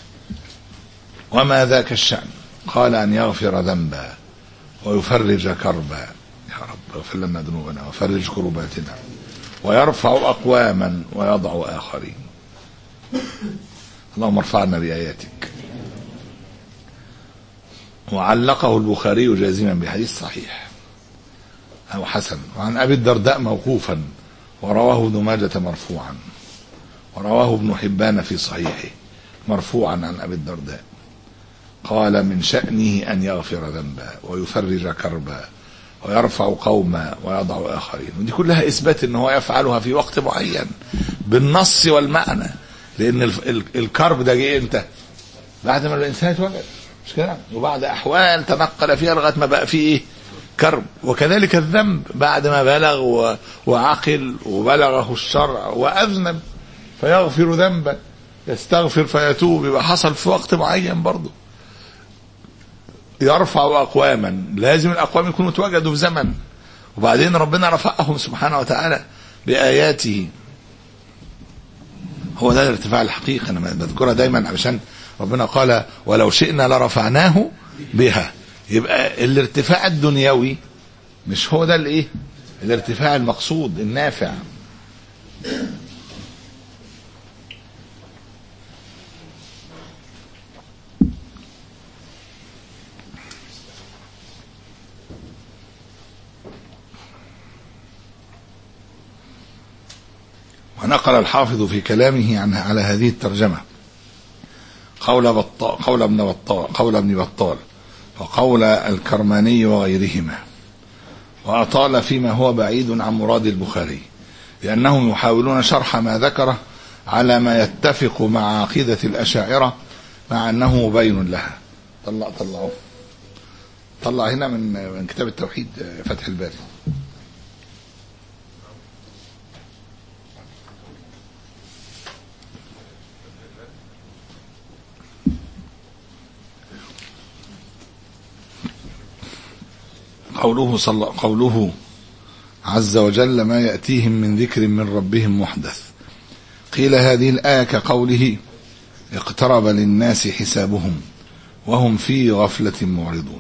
Speaker 2: وما ذاك الشأن؟ قال أن يغفر ذنبا ويفرج كربا. يا رب اغفر لنا ذنوبنا وفرج كرباتنا ويرفع أقواما ويضع آخرين. اللهم ارفعنا بآياتك. وعلقه البخاري جازما بحديث صحيح أو حسن. وعن أبي الدرداء موقوفا، ورواه ابن ماجة مرفوعا، ورواه ابن حبان في صحيحه مرفوعا عن أبي الدرداء قال من شأنه أن يغفر ذنبا ويفرج كربا ويرفع قوما ويضع آخرين. ودي كلها إثبات إن هو يفعلها في وقت معين بالنص والمعنى. لأن الكرب ده جه إمتى؟ بعد ما الإنسان اتولد، مش كده؟ وبعد أحوال تنقل فيها لغاية ما بقى فيه إيه؟ كرب. وكذلك الذنب بعد ما بلغ وعقل وبلغه الشرع وأذنب فيغفر ذنبا، يستغفر فيتوب، يبقى حصل في وقت معين برضه. يرفع أقواما، لازم الأقوام يكونوا تواجدوا في زمن، وبعدين ربنا رفعهم سبحانه وتعالى بآياته. هو ده الارتفاع الحقيقي، أنا بذكرها دايما علشان ربنا قال ولو شئنا لرفعناه بها. يبقى الارتفاع الدنيوي مش هو ده الايه الارتفاع المقصود النافع. ونقل الحافظ في كلامه عن على هذه الترجمة قول بطال قول ابن بطال قول ابن بطال وقول الكرماني وغيرهما، وأطال فيما هو بعيد عن مراد البخاري، لأنهم يحاولون شرح ما ذكره على ما يتفق مع عقيدة الأشاعرة مع أنه مبين لها. طلع طلعوا طلع هنا من من كتاب التوحيد فتح الباري. قوله صلى قوله عز وجل ما يأتيهم من ذكر من ربهم محدث. قيل هذه الآية كقوله اقترب للناس حسابهم وهم في غفلة معرضون.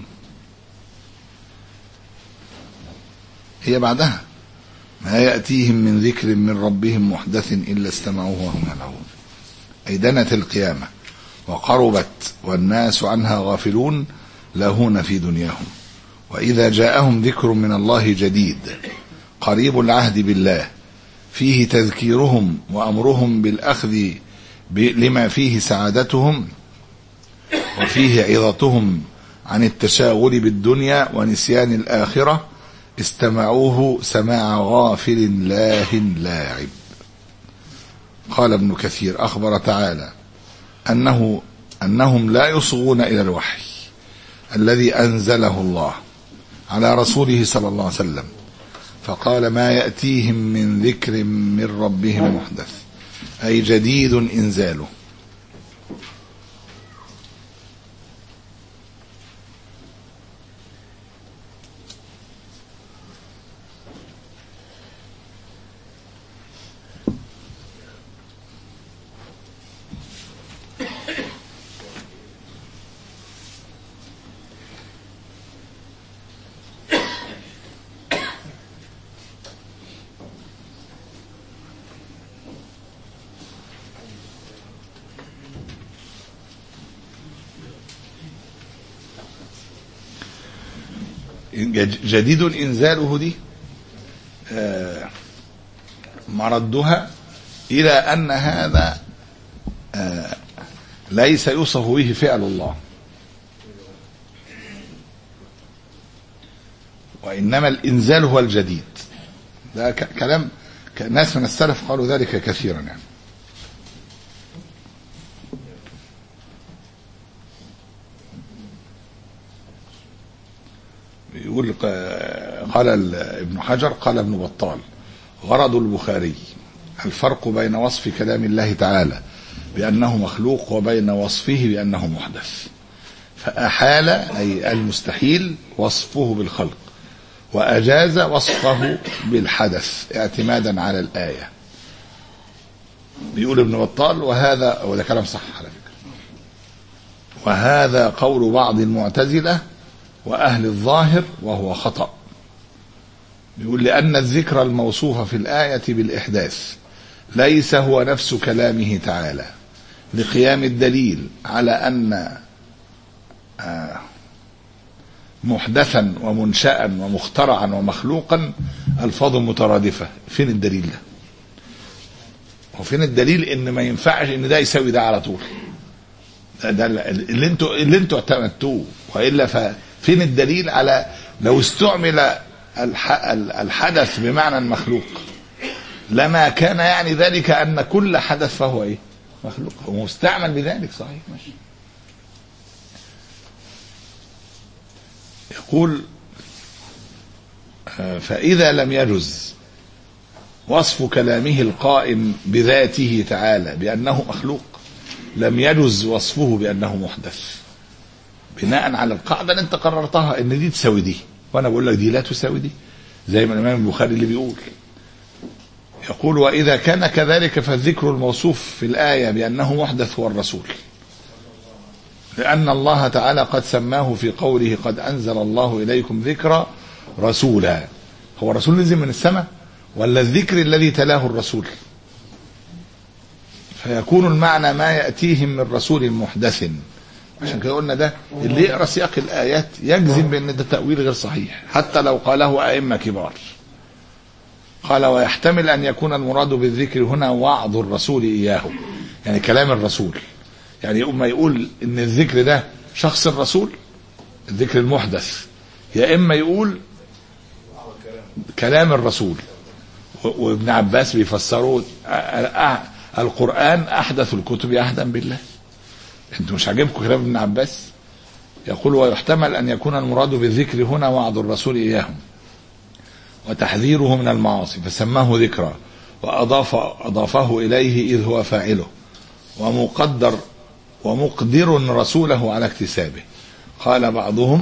Speaker 2: هي بعدها ما يأتيهم من ذكر من ربهم محدث إلا استمعوه وهم يلعبون، أي دنت القيامة وقربت والناس عنها غافلون لاهون في دنياهم. وإذا جاءهم ذكر من الله جديد قريب العهد بالله فيه تذكيرهم وأمرهم بالأخذ لما فيه سعادتهم وفيه عظتهم عن التشاغل بالدنيا ونسيان الآخرة، استمعوه سماع غافل لاه لاعب. قال ابن كثير أخبر تعالى أنه أنهم لا يصغون إلى الوحي الذي أنزله الله على رسوله صلى الله عليه وسلم، فقال ما يأتيهم من ذكر من ربهم محدث، أي جديد إنزاله. جديد إنزاله دي مردها إلى أن هذا ليس يوصف به فعل الله، وإنما الإنزال هو الجديد. ده كلام ناس من السلف قالوا ذلك كثيرا يعني. يقول قال ابن حجر قال ابن بطال غرض البخاري الفرق بين وصف كلام الله تعالى بأنه مخلوق وبين وصفه بأنه محدث، فأحال أي المستحيل وصفه بالخلق وأجاز وصفه بالحدث اعتمادا على الآية. بيقول ابن بطال وهذا وده كلام صح على فكرة، وهذا قول بعض المعتزلة وأهل الظاهر وهو خطأ. بيقول لأن الذكر الموصوف في الآية بالإحداث ليس هو نفس كلامه تعالى، لقيام الدليل على أن محدثا ومنشأا ومخترعا ومخلوقا ألفاظ مترادفة. فين الدليل ده؟ وفين الدليل إن ما ينفعش إن ده يساوي ده على طول؟ ده اللي انتوا اللي انتوا اعتمدتوه، وإلا ف فين الدليل على لو استعمل الحدث بمعنى المخلوق لما كان يعني ذلك أن كل حدث فهو إيه؟ مخلوق. هو مستعمل بذلك صحيح ماشي. يقول فإذا لم يجز وصف كلامه القائم بذاته تعالى بأنه مخلوق لم يجز وصفه بأنه محدث، بناء على القاعدة اللي انت قررتها ان دي تساوي دي، وانا بقول لك دي لا تساوي دي، زي ما الامام البخاري اللي بيقول يقول وإذا كان كذلك فالذكر الموصوف في الآية بأنه محدث هو الرسول، لأن الله تعالى قد سماه في قوله قد أنزل الله إليكم ذكرا رسولا. هو الرسول نزل من السماء ولا الذكر الذي تلاه الرسول؟ فيكون المعنى ما يأتيهم من رسول محدث. عشان كده قلنا ده اللي يقرأ سياق الآيات يجزم بأن ده تأويل غير صحيح حتى لو قاله أئمة كبار. قال ويحتمل أن يكون المراد بالذكر هنا وعظ الرسول إياه، يعني كلام الرسول، يعني يقوم ما يقول إن الذكر ده شخص الرسول الذكر المحدث، يا إما يقول كلام الرسول. وابن عباس بيفسروا القرآن أحدث الكتب عهدا بالله. انتوا مش عاجبكم كلام ابن عباس؟ يقول ويحتمل أن يكون المراد بالذكر هنا وعظ الرسول إياهم وتحذيره من المعاصي فسماه ذكرا وأضاف أضافه إليه إذ هو فاعله ومقدر ومقدر رسوله على اكتسابه. قال بعضهم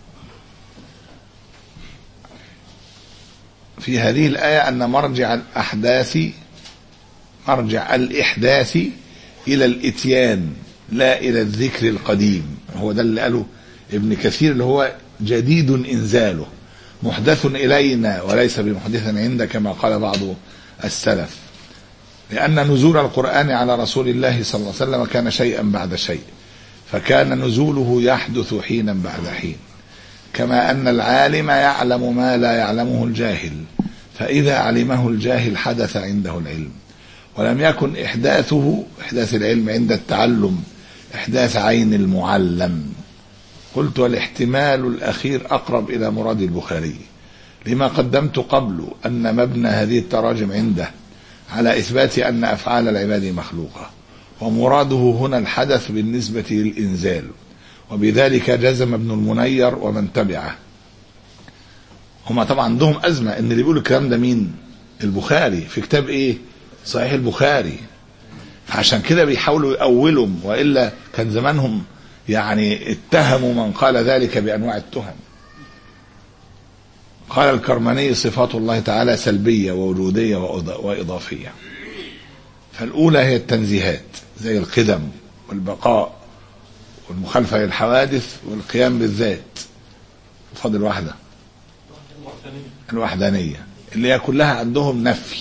Speaker 2: في هذه الآية أن مرجع الأحداث مرجع الإحداث إلى الإتيان لا إلى الذكر القديم. هو ده اللي قاله ابن كثير اللي هو جديد إنزاله محدث إلينا وليس بمحدث عند كما قال بعض السلف، لأن نزول القرآن على رسول الله صلى الله عليه وسلم كان شيئا بعد شيء، فكان نزوله يحدث حينا بعد حين، كما أن العالم يعلم ما لا يعلمه الجاهل، فإذا علمه الجاهل حدث عنده العلم، ولم يكن إحداثه إحداث العلم عند التعلم إحداث عين المعلم. قلت والاحتمال الأخير أقرب إلى مراد البخاري لما قدمت قبل أن مبنى هذه التراجم عنده على إثبات أن أفعال العباد مخلوقة، ومراده هنا الحدث بالنسبة للإنزال، وبذلك جزم ابن المنير ومن تبعه. هما طبعا عندهم أزمة إن اللي بيقول الكلام ده مين؟ البخاري في كتاب إيه؟ صحيح البخاري. عشان كده بيحاولوا يأولهم، وإلا كان زمانهم يعني اتهموا من قال ذلك بأنواع التهم. قال الكرماني صفات الله تعالى سلبية ووجودية وإضافية. فالأولى هي التنزيهات زي القدم والبقاء والمخالفة للحوادث والقيام بالذات. فاضل واحدة الوحدانية اللي هي كلها عندهم نفي،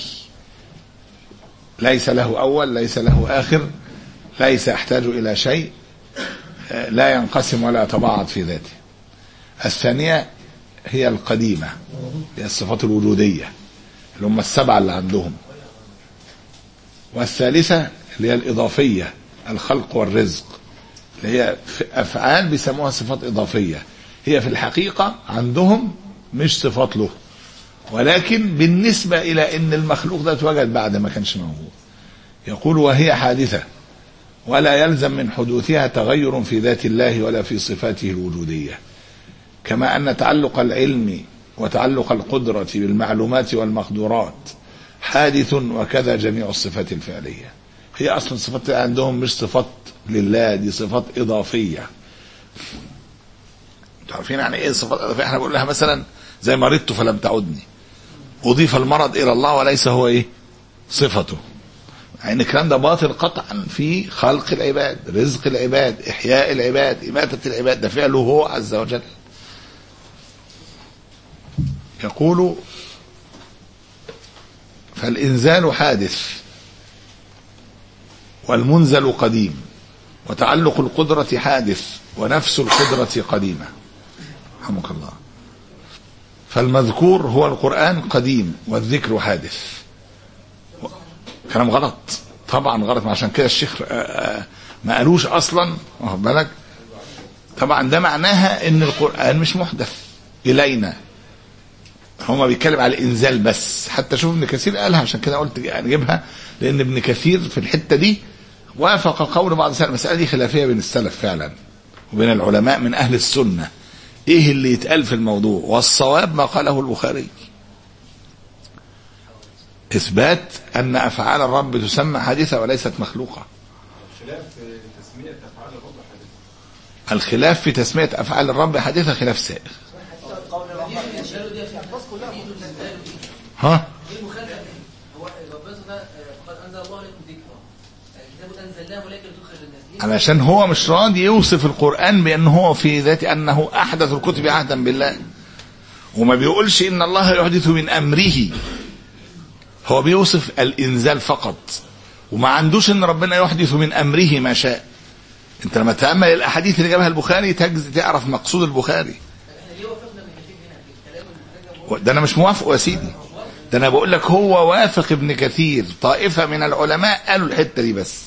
Speaker 2: ليس له أول ليس له آخر، ليس يحتاج إلى شيء، لا ينقسم ولا يتباعد في ذاته. الثانية هي القديمة هي الصفات الوجودية اللي هم السبعة اللي عندهم. والثالثة اللي هي الإضافية الخلق والرزق، اللي هي أفعال بيسموها صفات إضافية، هي في الحقيقة عندهم مش صفات له، ولكن بالنسبة إلى أن المخلوق ده اتوجد بعد ما كانش موجود. يقول وهي حادثة ولا يلزم من حدوثها تغير في ذات الله ولا في صفاته الوجودية، كما أن تعلق العلم وتعلق القدرة بالمعلومات والمقدورات حادث، وكذا جميع الصفات الفعلية. هي أصلا صفات عندهم مش صفات لله، دي صفات إضافية. تعرفين يعني إيه صفات إضافية؟ احنا بقول لها مثلا زي مرضت فلم تعدني، أضيف المرض إلى الله وليس هو إيه صفته. يعني الكلام ده باطل قطعا في خلق العباد، رزق العباد، إحياء العباد، إماتة العباد، ده فعله هو عز وجل. يقول فالإنزال حادث والمنزل قديم، وتعلق القدرة حادث ونفس القدرة قديمة. رحمك الله. فالمذكور هو القرآن قديم والذكر حادث. كلام غلط طبعا، غلط. عشان كده الشيخ ما قالوش اصلا، واخد بالك؟ طبعا ده معناها ان القرآن مش محدث الينا، هما بيتكلم على الانزال بس. حتى شوف ابن كثير قالها، عشان كده قلت نجيبها، لان ابن كثير في الحته دي وافق قول بعض السلف. المساله دي خلافيه بين السلف فعلا وبين العلماء من اهل السنه، ايه اللي يتقال في الموضوع. والصواب ما قاله البخاري، اثبات ان افعال الرب تسمى حادثه وليست مخلوقه. الخلاف في تسميه افعال الرب حادثه خلاف سائغ. ها علشان هو مش راضي يوصف القرآن بأنه هو في ذاته أنه أحدث الكتب عهدا بالله، وما بيقولش إن الله يحدث من أمره، هو بيوصف الإنزال فقط، وما عندوش إن ربنا يحدث من أمره ما شاء. أنت لما تأمل الأحاديث اللي جابها البخاري تجز تعرف مقصود البخاري. ده أنا مش موافق يا سيدي، ده أنا بقول لك هو وافق ابن كثير. طائفة من العلماء قالوا الحتة دي بس.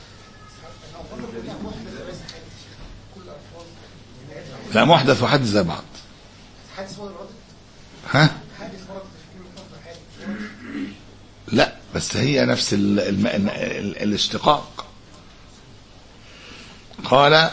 Speaker 2: لا محدث وحدث زي بعض. ها لا بس هي نفس ال ال ال ال الاشتقاق. قال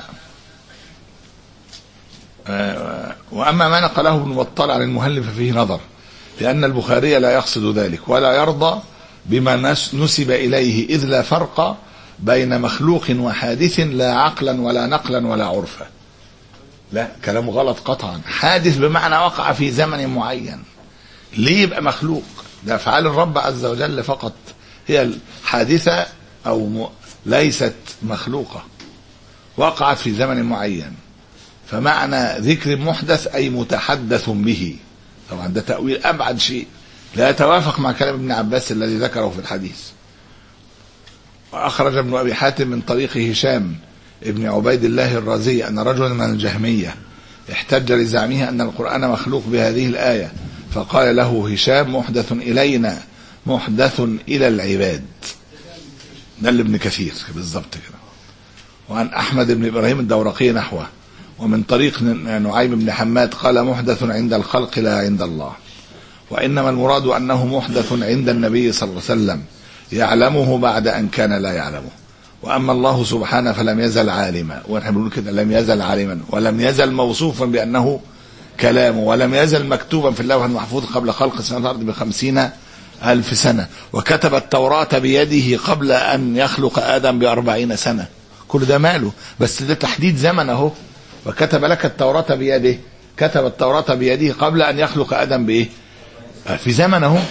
Speaker 2: آه وأما ما نقله ابن بطال عن المهلب ففيه نظر، لأن البخاري لا يقصد ذلك ولا يرضى بما نسب إليه، إذ لا فرق بين مخلوق وحادث لا عقلا ولا نقلا ولا عرفا. لا كلامه غلط قطعا. حادث بمعنى وقع في زمن معين، ليه يبقى مخلوق؟ ده أفعال الرب عز وجل فقط هي الحادثة أو م... ليست مخلوقة، وقعت في زمن معين. فمعنى ذكر محدث أي متحدث به. طبعا ده تأويل أبعد شيء، لا يتوافق مع كلام ابن عباس الذي ذكره في الحديث. وأخرج ابن أبي حاتم من طريق هشام ابن عبيد الله الرازي أن رجلا من الجهمية احتج لزعمه أن القرآن مخلوق بهذه الآية، فقال له هشام محدث إلينا محدث إلى العباد. ده اللي ابن كثير بالضبط كده. وعن أحمد بن إبراهيم الدورقي نحوه. ومن طريق نعيم بن حماد قال محدث عند الخلق لا عند الله، وإنما المراد أنه محدث عند النبي صلى الله عليه وسلم يعلمه بعد أن كان لا يعلمه. وأما الله سبحانه فلم يزل عالما، ونحن بنقول كده لم يزل عالما، ولم يزل موصوفا بأنه كلامه، ولم يزل مكتوبا في اللوح المحفوظ قبل خلق السماوات والأرض بخمسين ألف سنة، وكتب التوراة بيده قبل أن يخلق آدم بأربعين سنة. كل ده ماله؟ بس ده تحديد زمن اهو. وكتب لك التوراة بيده، كتب التوراة بيده قبل أن يخلق آدم بإيه؟ في زمن اهو.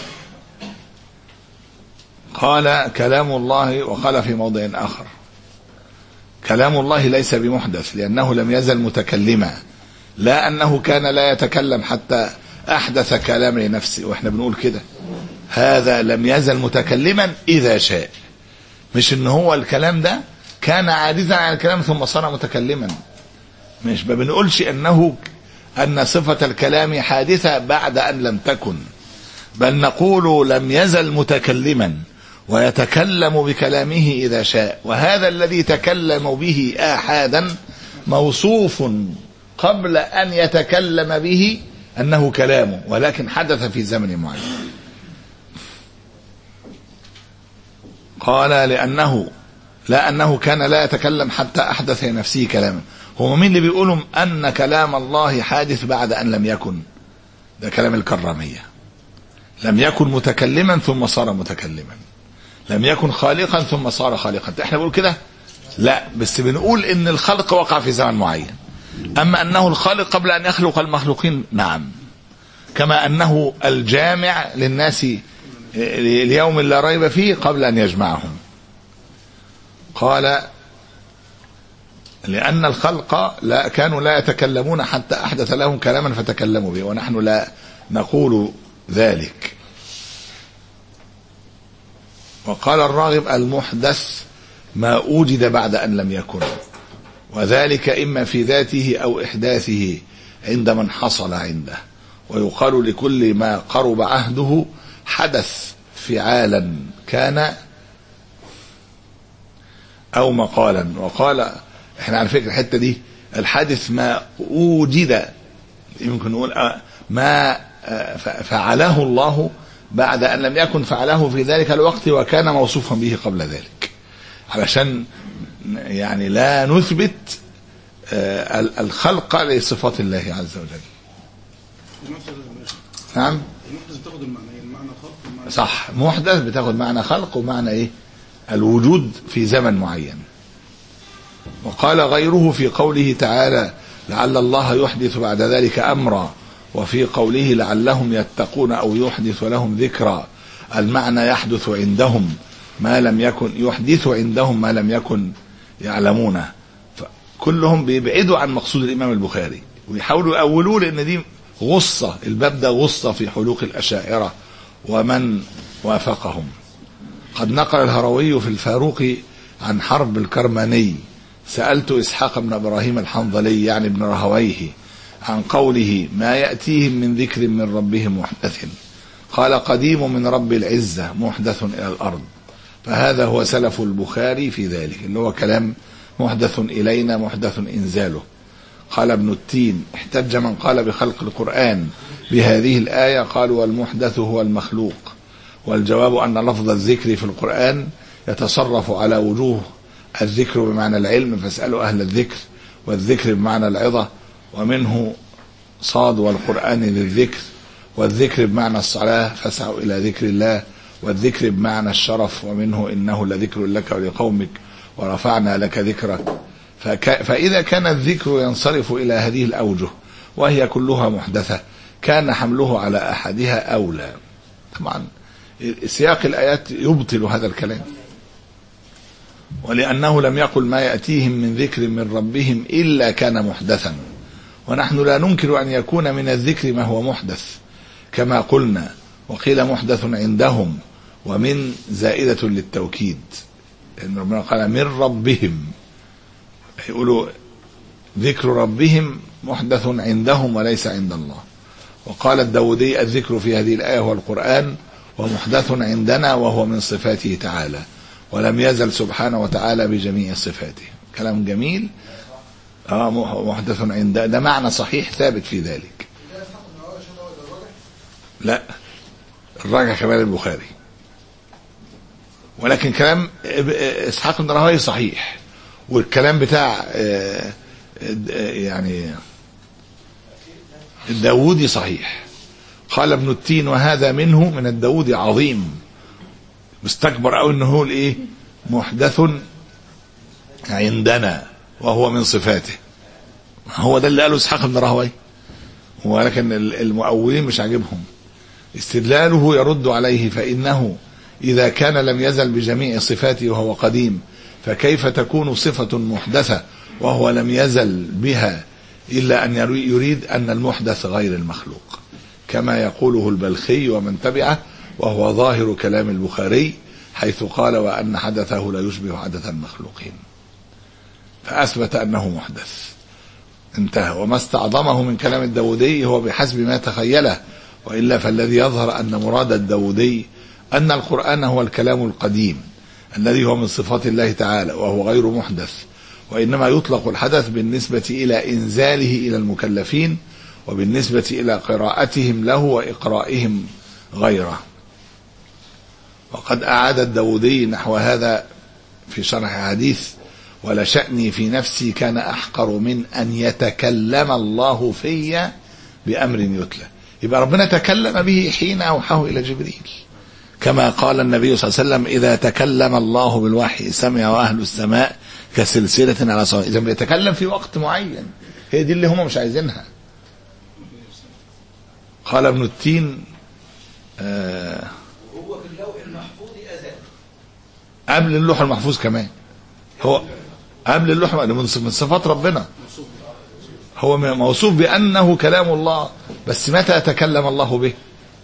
Speaker 2: قال كلام الله، وقال في موضع آخر كلام الله ليس بمحدث لأنه لم يزل متكلما، لا أنه كان لا يتكلم حتى أحدث كلام لنفسه. وإحنا بنقول كده هذا لم يزل متكلما إذا شاء، مش إن هو الكلام ده كان عاجزا عن الكلام ثم صار متكلما. مش ما بنقولش أنه أن صفة الكلام حادثة بعد أن لم تكن، بل نقول لم يزل متكلما ويتكلم بكلامه إذا شاء. وهذا الذي تكلم به آحادا موصوف قبل أن يتكلم به أنه كلامه، ولكن حدث في زمن معين. قال لأنه لا أنه كان لا يتكلم حتى أحدث لنفسه كلاما. هم مين اللي بيقولوا أن كلام الله حادث بعد أن لم يكن؟ ده كلام الكرامية. لم يكن متكلما ثم صار متكلما، لم يكن خالقا ثم صار خالقا. احنا بنقول كده؟ لا، بس بنقول ان الخلق وقع في زمن معين. اما انه الخالق قبل ان يخلق المخلوقين، نعم، كما انه الجامع للناس اليوم لا ريب فيه قبل ان يجمعهم. قال لأن الخلق لا كانوا لا يتكلمون حتى أحدث لهم كلاما فتكلموا به، ونحن لا نقول ذلك. وقال الراغب المحدث ما أوجد بعد أن لم يكن، وذلك إما في ذاته أو إحداثه عند من حصل عنده. ويقال لكل ما قرب عهده حدث فعالا كان أو مقالا. وقال احنا على فكرة الحتة دي الحادث ما أوجد، يمكن نقول ما فعله الله بعد أن لم يكن فعله في ذلك الوقت وكان موصوفا به قبل ذلك، علشان يعني لا نثبت الخلق لصفات الله عز وجل. نعم صح، محدث بتاخد معنى خلق ومعنى ايه الوجود في زمن معين. وقال غيره في قوله تعالى لعل الله يحدث بعد ذلك أمرا، وفي قوله لعلهم يتقون أو يحدث لهم ذكرا، المعنى يحدث عندهم ما لم يكن يحدث عندهم ما لم يكن يعلمونه. كلهم بيبعدوا عن مقصود الإمام البخاري ويحاولوا يأولوه، لأن دي غصة، الباب ده غصة في حلوق الأشاعرة ومن وافقهم. قد نقل الهروي في الفاروق عن حرب الكرماني سألت إسحاق بن إبراهيم الحنظلي يعني ابن رهويه عن قوله ما يأتيهم من ذكر من ربهم محدث، قال قديم من رب العزة محدث إلى الأرض، فهذا هو سلف البخاري في ذلك، اللي هو كلام محدث إلينا محدث إنزاله. قال ابن التين احتج من قال بخلق القرآن بهذه الآية، قالوا والمحدث هو المخلوق، والجواب أن لفظ الذكر في القرآن يتصرف على وجوه الذكر بمعنى العلم فاسألوا أهل الذكر، والذكر بمعنى العظة، ومنه صاد والقرآن للذكر، والذكر بمعنى الصلاة فاسعوا إلى ذكر الله، والذكر بمعنى الشرف، ومنه إنه لذكر لك ولقومك ورفعنا لك ذكرك. فإذا كان الذكر ينصرف إلى هذه الأوجه وهي كلها محدثة كان حمله على أحدها أولى. طبعا سياق الآيات يبطل هذا الكلام، ولأنه لم يقل ما يأتيهم من ذكر من ربهم إلا كان محدثا، ونحن لا ننكر أن يكون من الذكر ما هو محدث كما قلنا، وقيل محدث عندهم، ومن زائدة للتوكيد، لأن ربنا قال من ربهم، يقولوا ذكر ربهم محدث عندهم وليس عند الله. وقال الداودي الذكر في هذه الآية هو القرآن، ومحدث عندنا وهو من صفاته تعالى، ولم يزل سبحانه وتعالى بجميع صفاته. كلام جميل. آه محدث عند ده معنى صحيح ثابت في ذلك. لا الراجع كمال البخاري، ولكن كلام إسحاق بن راهويه صحيح، والكلام بتاع يعني الداودي صحيح. قال ابن التين وهذا منه من الداودي عظيم، مستكبر أو انه هو الايه محدث عندنا وهو من صفاته. هو ده اللي قاله اسحاق بن راهويه، ولكن المؤولين مش عاجبهم استدلاله، يرد عليه فإنه إذا كان لم يزل بجميع صفاته وهو قديم، فكيف تكون صفة محدثة وهو لم يزل بها، إلا أن يريد أن المحدث غير المخلوق كما يقوله البلخي ومن تبعه، وهو ظاهر كلام البخاري حيث قال وأن حدثه لا يشبه حدث المخلوقين، فأثبت أنه محدث. انتهى. وما استعظمه من كلام الداودي هو بحسب ما تخيله، وإلا فالذي يظهر أن مراد الداودي أن القرآن هو الكلام القديم الذي هو من صفات الله تعالى وهو غير محدث، وإنما يطلق الحدث بالنسبة إلى إنزاله إلى المكلفين، وبالنسبة إلى قراءتهم له وإقرائهم غيره. وقد أعاد الداودي نحو هذا في شرح حديث ولا شأني في نفسي كان أحقر من أن يتكلم الله في بأمر يتلى. يبقى ربنا تكلم به حين أوحاه إلى جبريل، كما قال النبي صلى الله عليه وسلم إذا تكلم الله بالوحي سمع أهل السماء كسلسلة على صوت. إذا بيتكلم في وقت معين، هي دي اللي هم مش عايزينها. قال ابن التين آه
Speaker 3: هو في اللوح المحفوظ أزل
Speaker 2: قبل اللوح المحفوظ كمان، هو قبل اللوح من صفات ربنا، هو موصوف بأنه كلام الله، بس متى تكلم الله به؟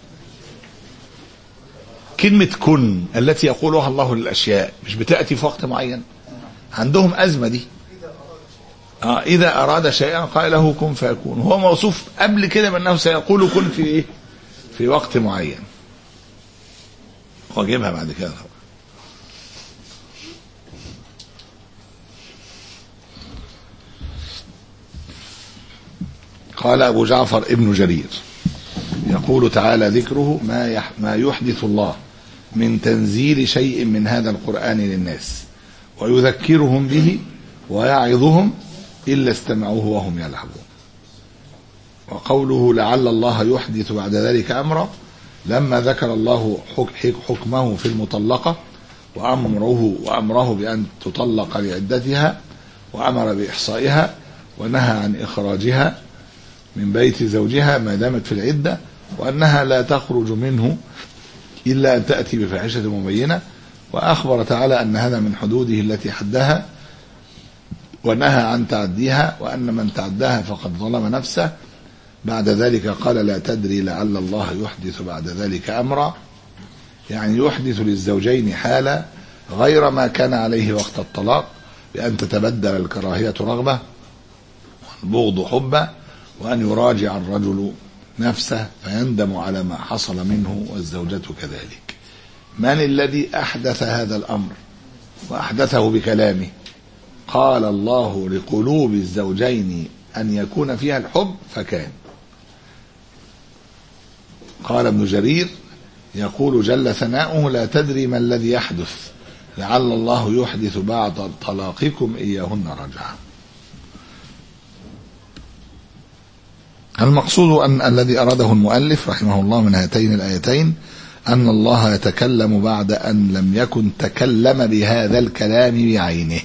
Speaker 2: كلمة كن التي يقولها الله للأشياء مش بتأتي في وقت معين، عندهم أزمة دي. آه إذا أراد شيئا قال له كن فيكون، هو موصوف قبل كده بأنه سيقول كن في إيه؟ في وقت معين، وجيبها بعد كده. قال أبو جعفر ابن جرير يقول تعالى ذكره ما ما يحدث الله من تنزيل شيء من هذا القرآن للناس ويذكرهم به ويعظهم إلا استمعوه وهم يلعبون. وقوله لعل الله يحدث بعد ذلك أمرا لما ذكر الله حكمه في المطلقة وأمره وأمره بأن تطلق لعدتها وأمر بإحصائها ونهى عن إخراجها من بيت زوجها ما دامت في العدة وأنها لا تخرج منه إلا أن تأتي بفاحشة مبينة، وأخبر تعالى أن هذا من حدوده التي حدها ونهى عن تعديها وأن من تعداها فقد ظلم نفسه. بعد ذلك قال لا تدري لعل الله يحدث بعد ذلك أمرا، يعني يحدث للزوجين حالة غير ما كان عليه وقت الطلاق بأن تتبدل الكراهية رغبة والبغض حبة وأن يراجع الرجل نفسه فيندم على ما حصل منه والزوجة كذلك. من الذي أحدث هذا الأمر وأحدثه بكلامه؟ قال الله لقلوب الزوجين أن يكون فيها الحب فكان. قال ابن جرير يقول جل ثناؤه لا تدري ما الذي يحدث لعل الله يحدث بعد طلاقكم إياهن رجعا. المقصود أن الذي أراده المؤلف رحمه الله من هاتين الآيتين أن الله يتكلم بعد أن لم يكن تكلم بهذا الكلام بعينه،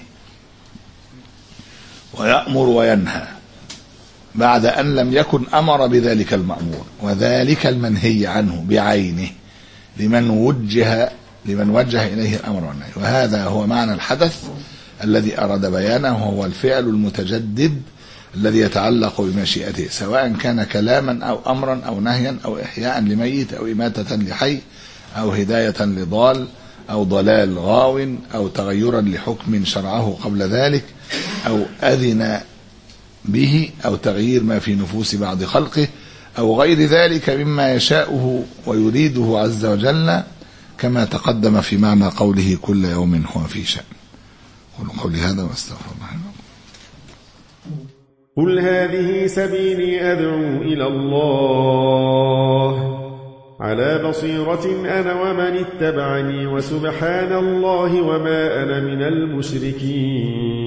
Speaker 2: ويأمر وينهى بعد أن لم يكن أمر بذلك المأمور وذلك المنهي عنه بعينه لمن وجه لمن وجه إليه الأمر والنهي. وهذا هو معنى الحدث الذي أراد بيانه، هو الفعل المتجدد الذي يتعلق بمشيئته سواء كان كلاما أو أمرا أو نهيا أو إحياء لميت أو إماتة لحي أو هداية لضال أو ضلال غاو أو تغيرا لحكم شرعه قبل ذلك أو أذن به أو تغيير ما في نفوس بعض خلقه أو غير ذلك مما يشاءه ويريده عز وجل كما تقدم في معنى قوله كل يوم هو في شأن. قولي هذا واستغفر الله.
Speaker 4: قل هذه سبيلي أدعو إلى الله على بصيرة أنا ومن اتبعني وسبحان الله وما أنا من المشركين.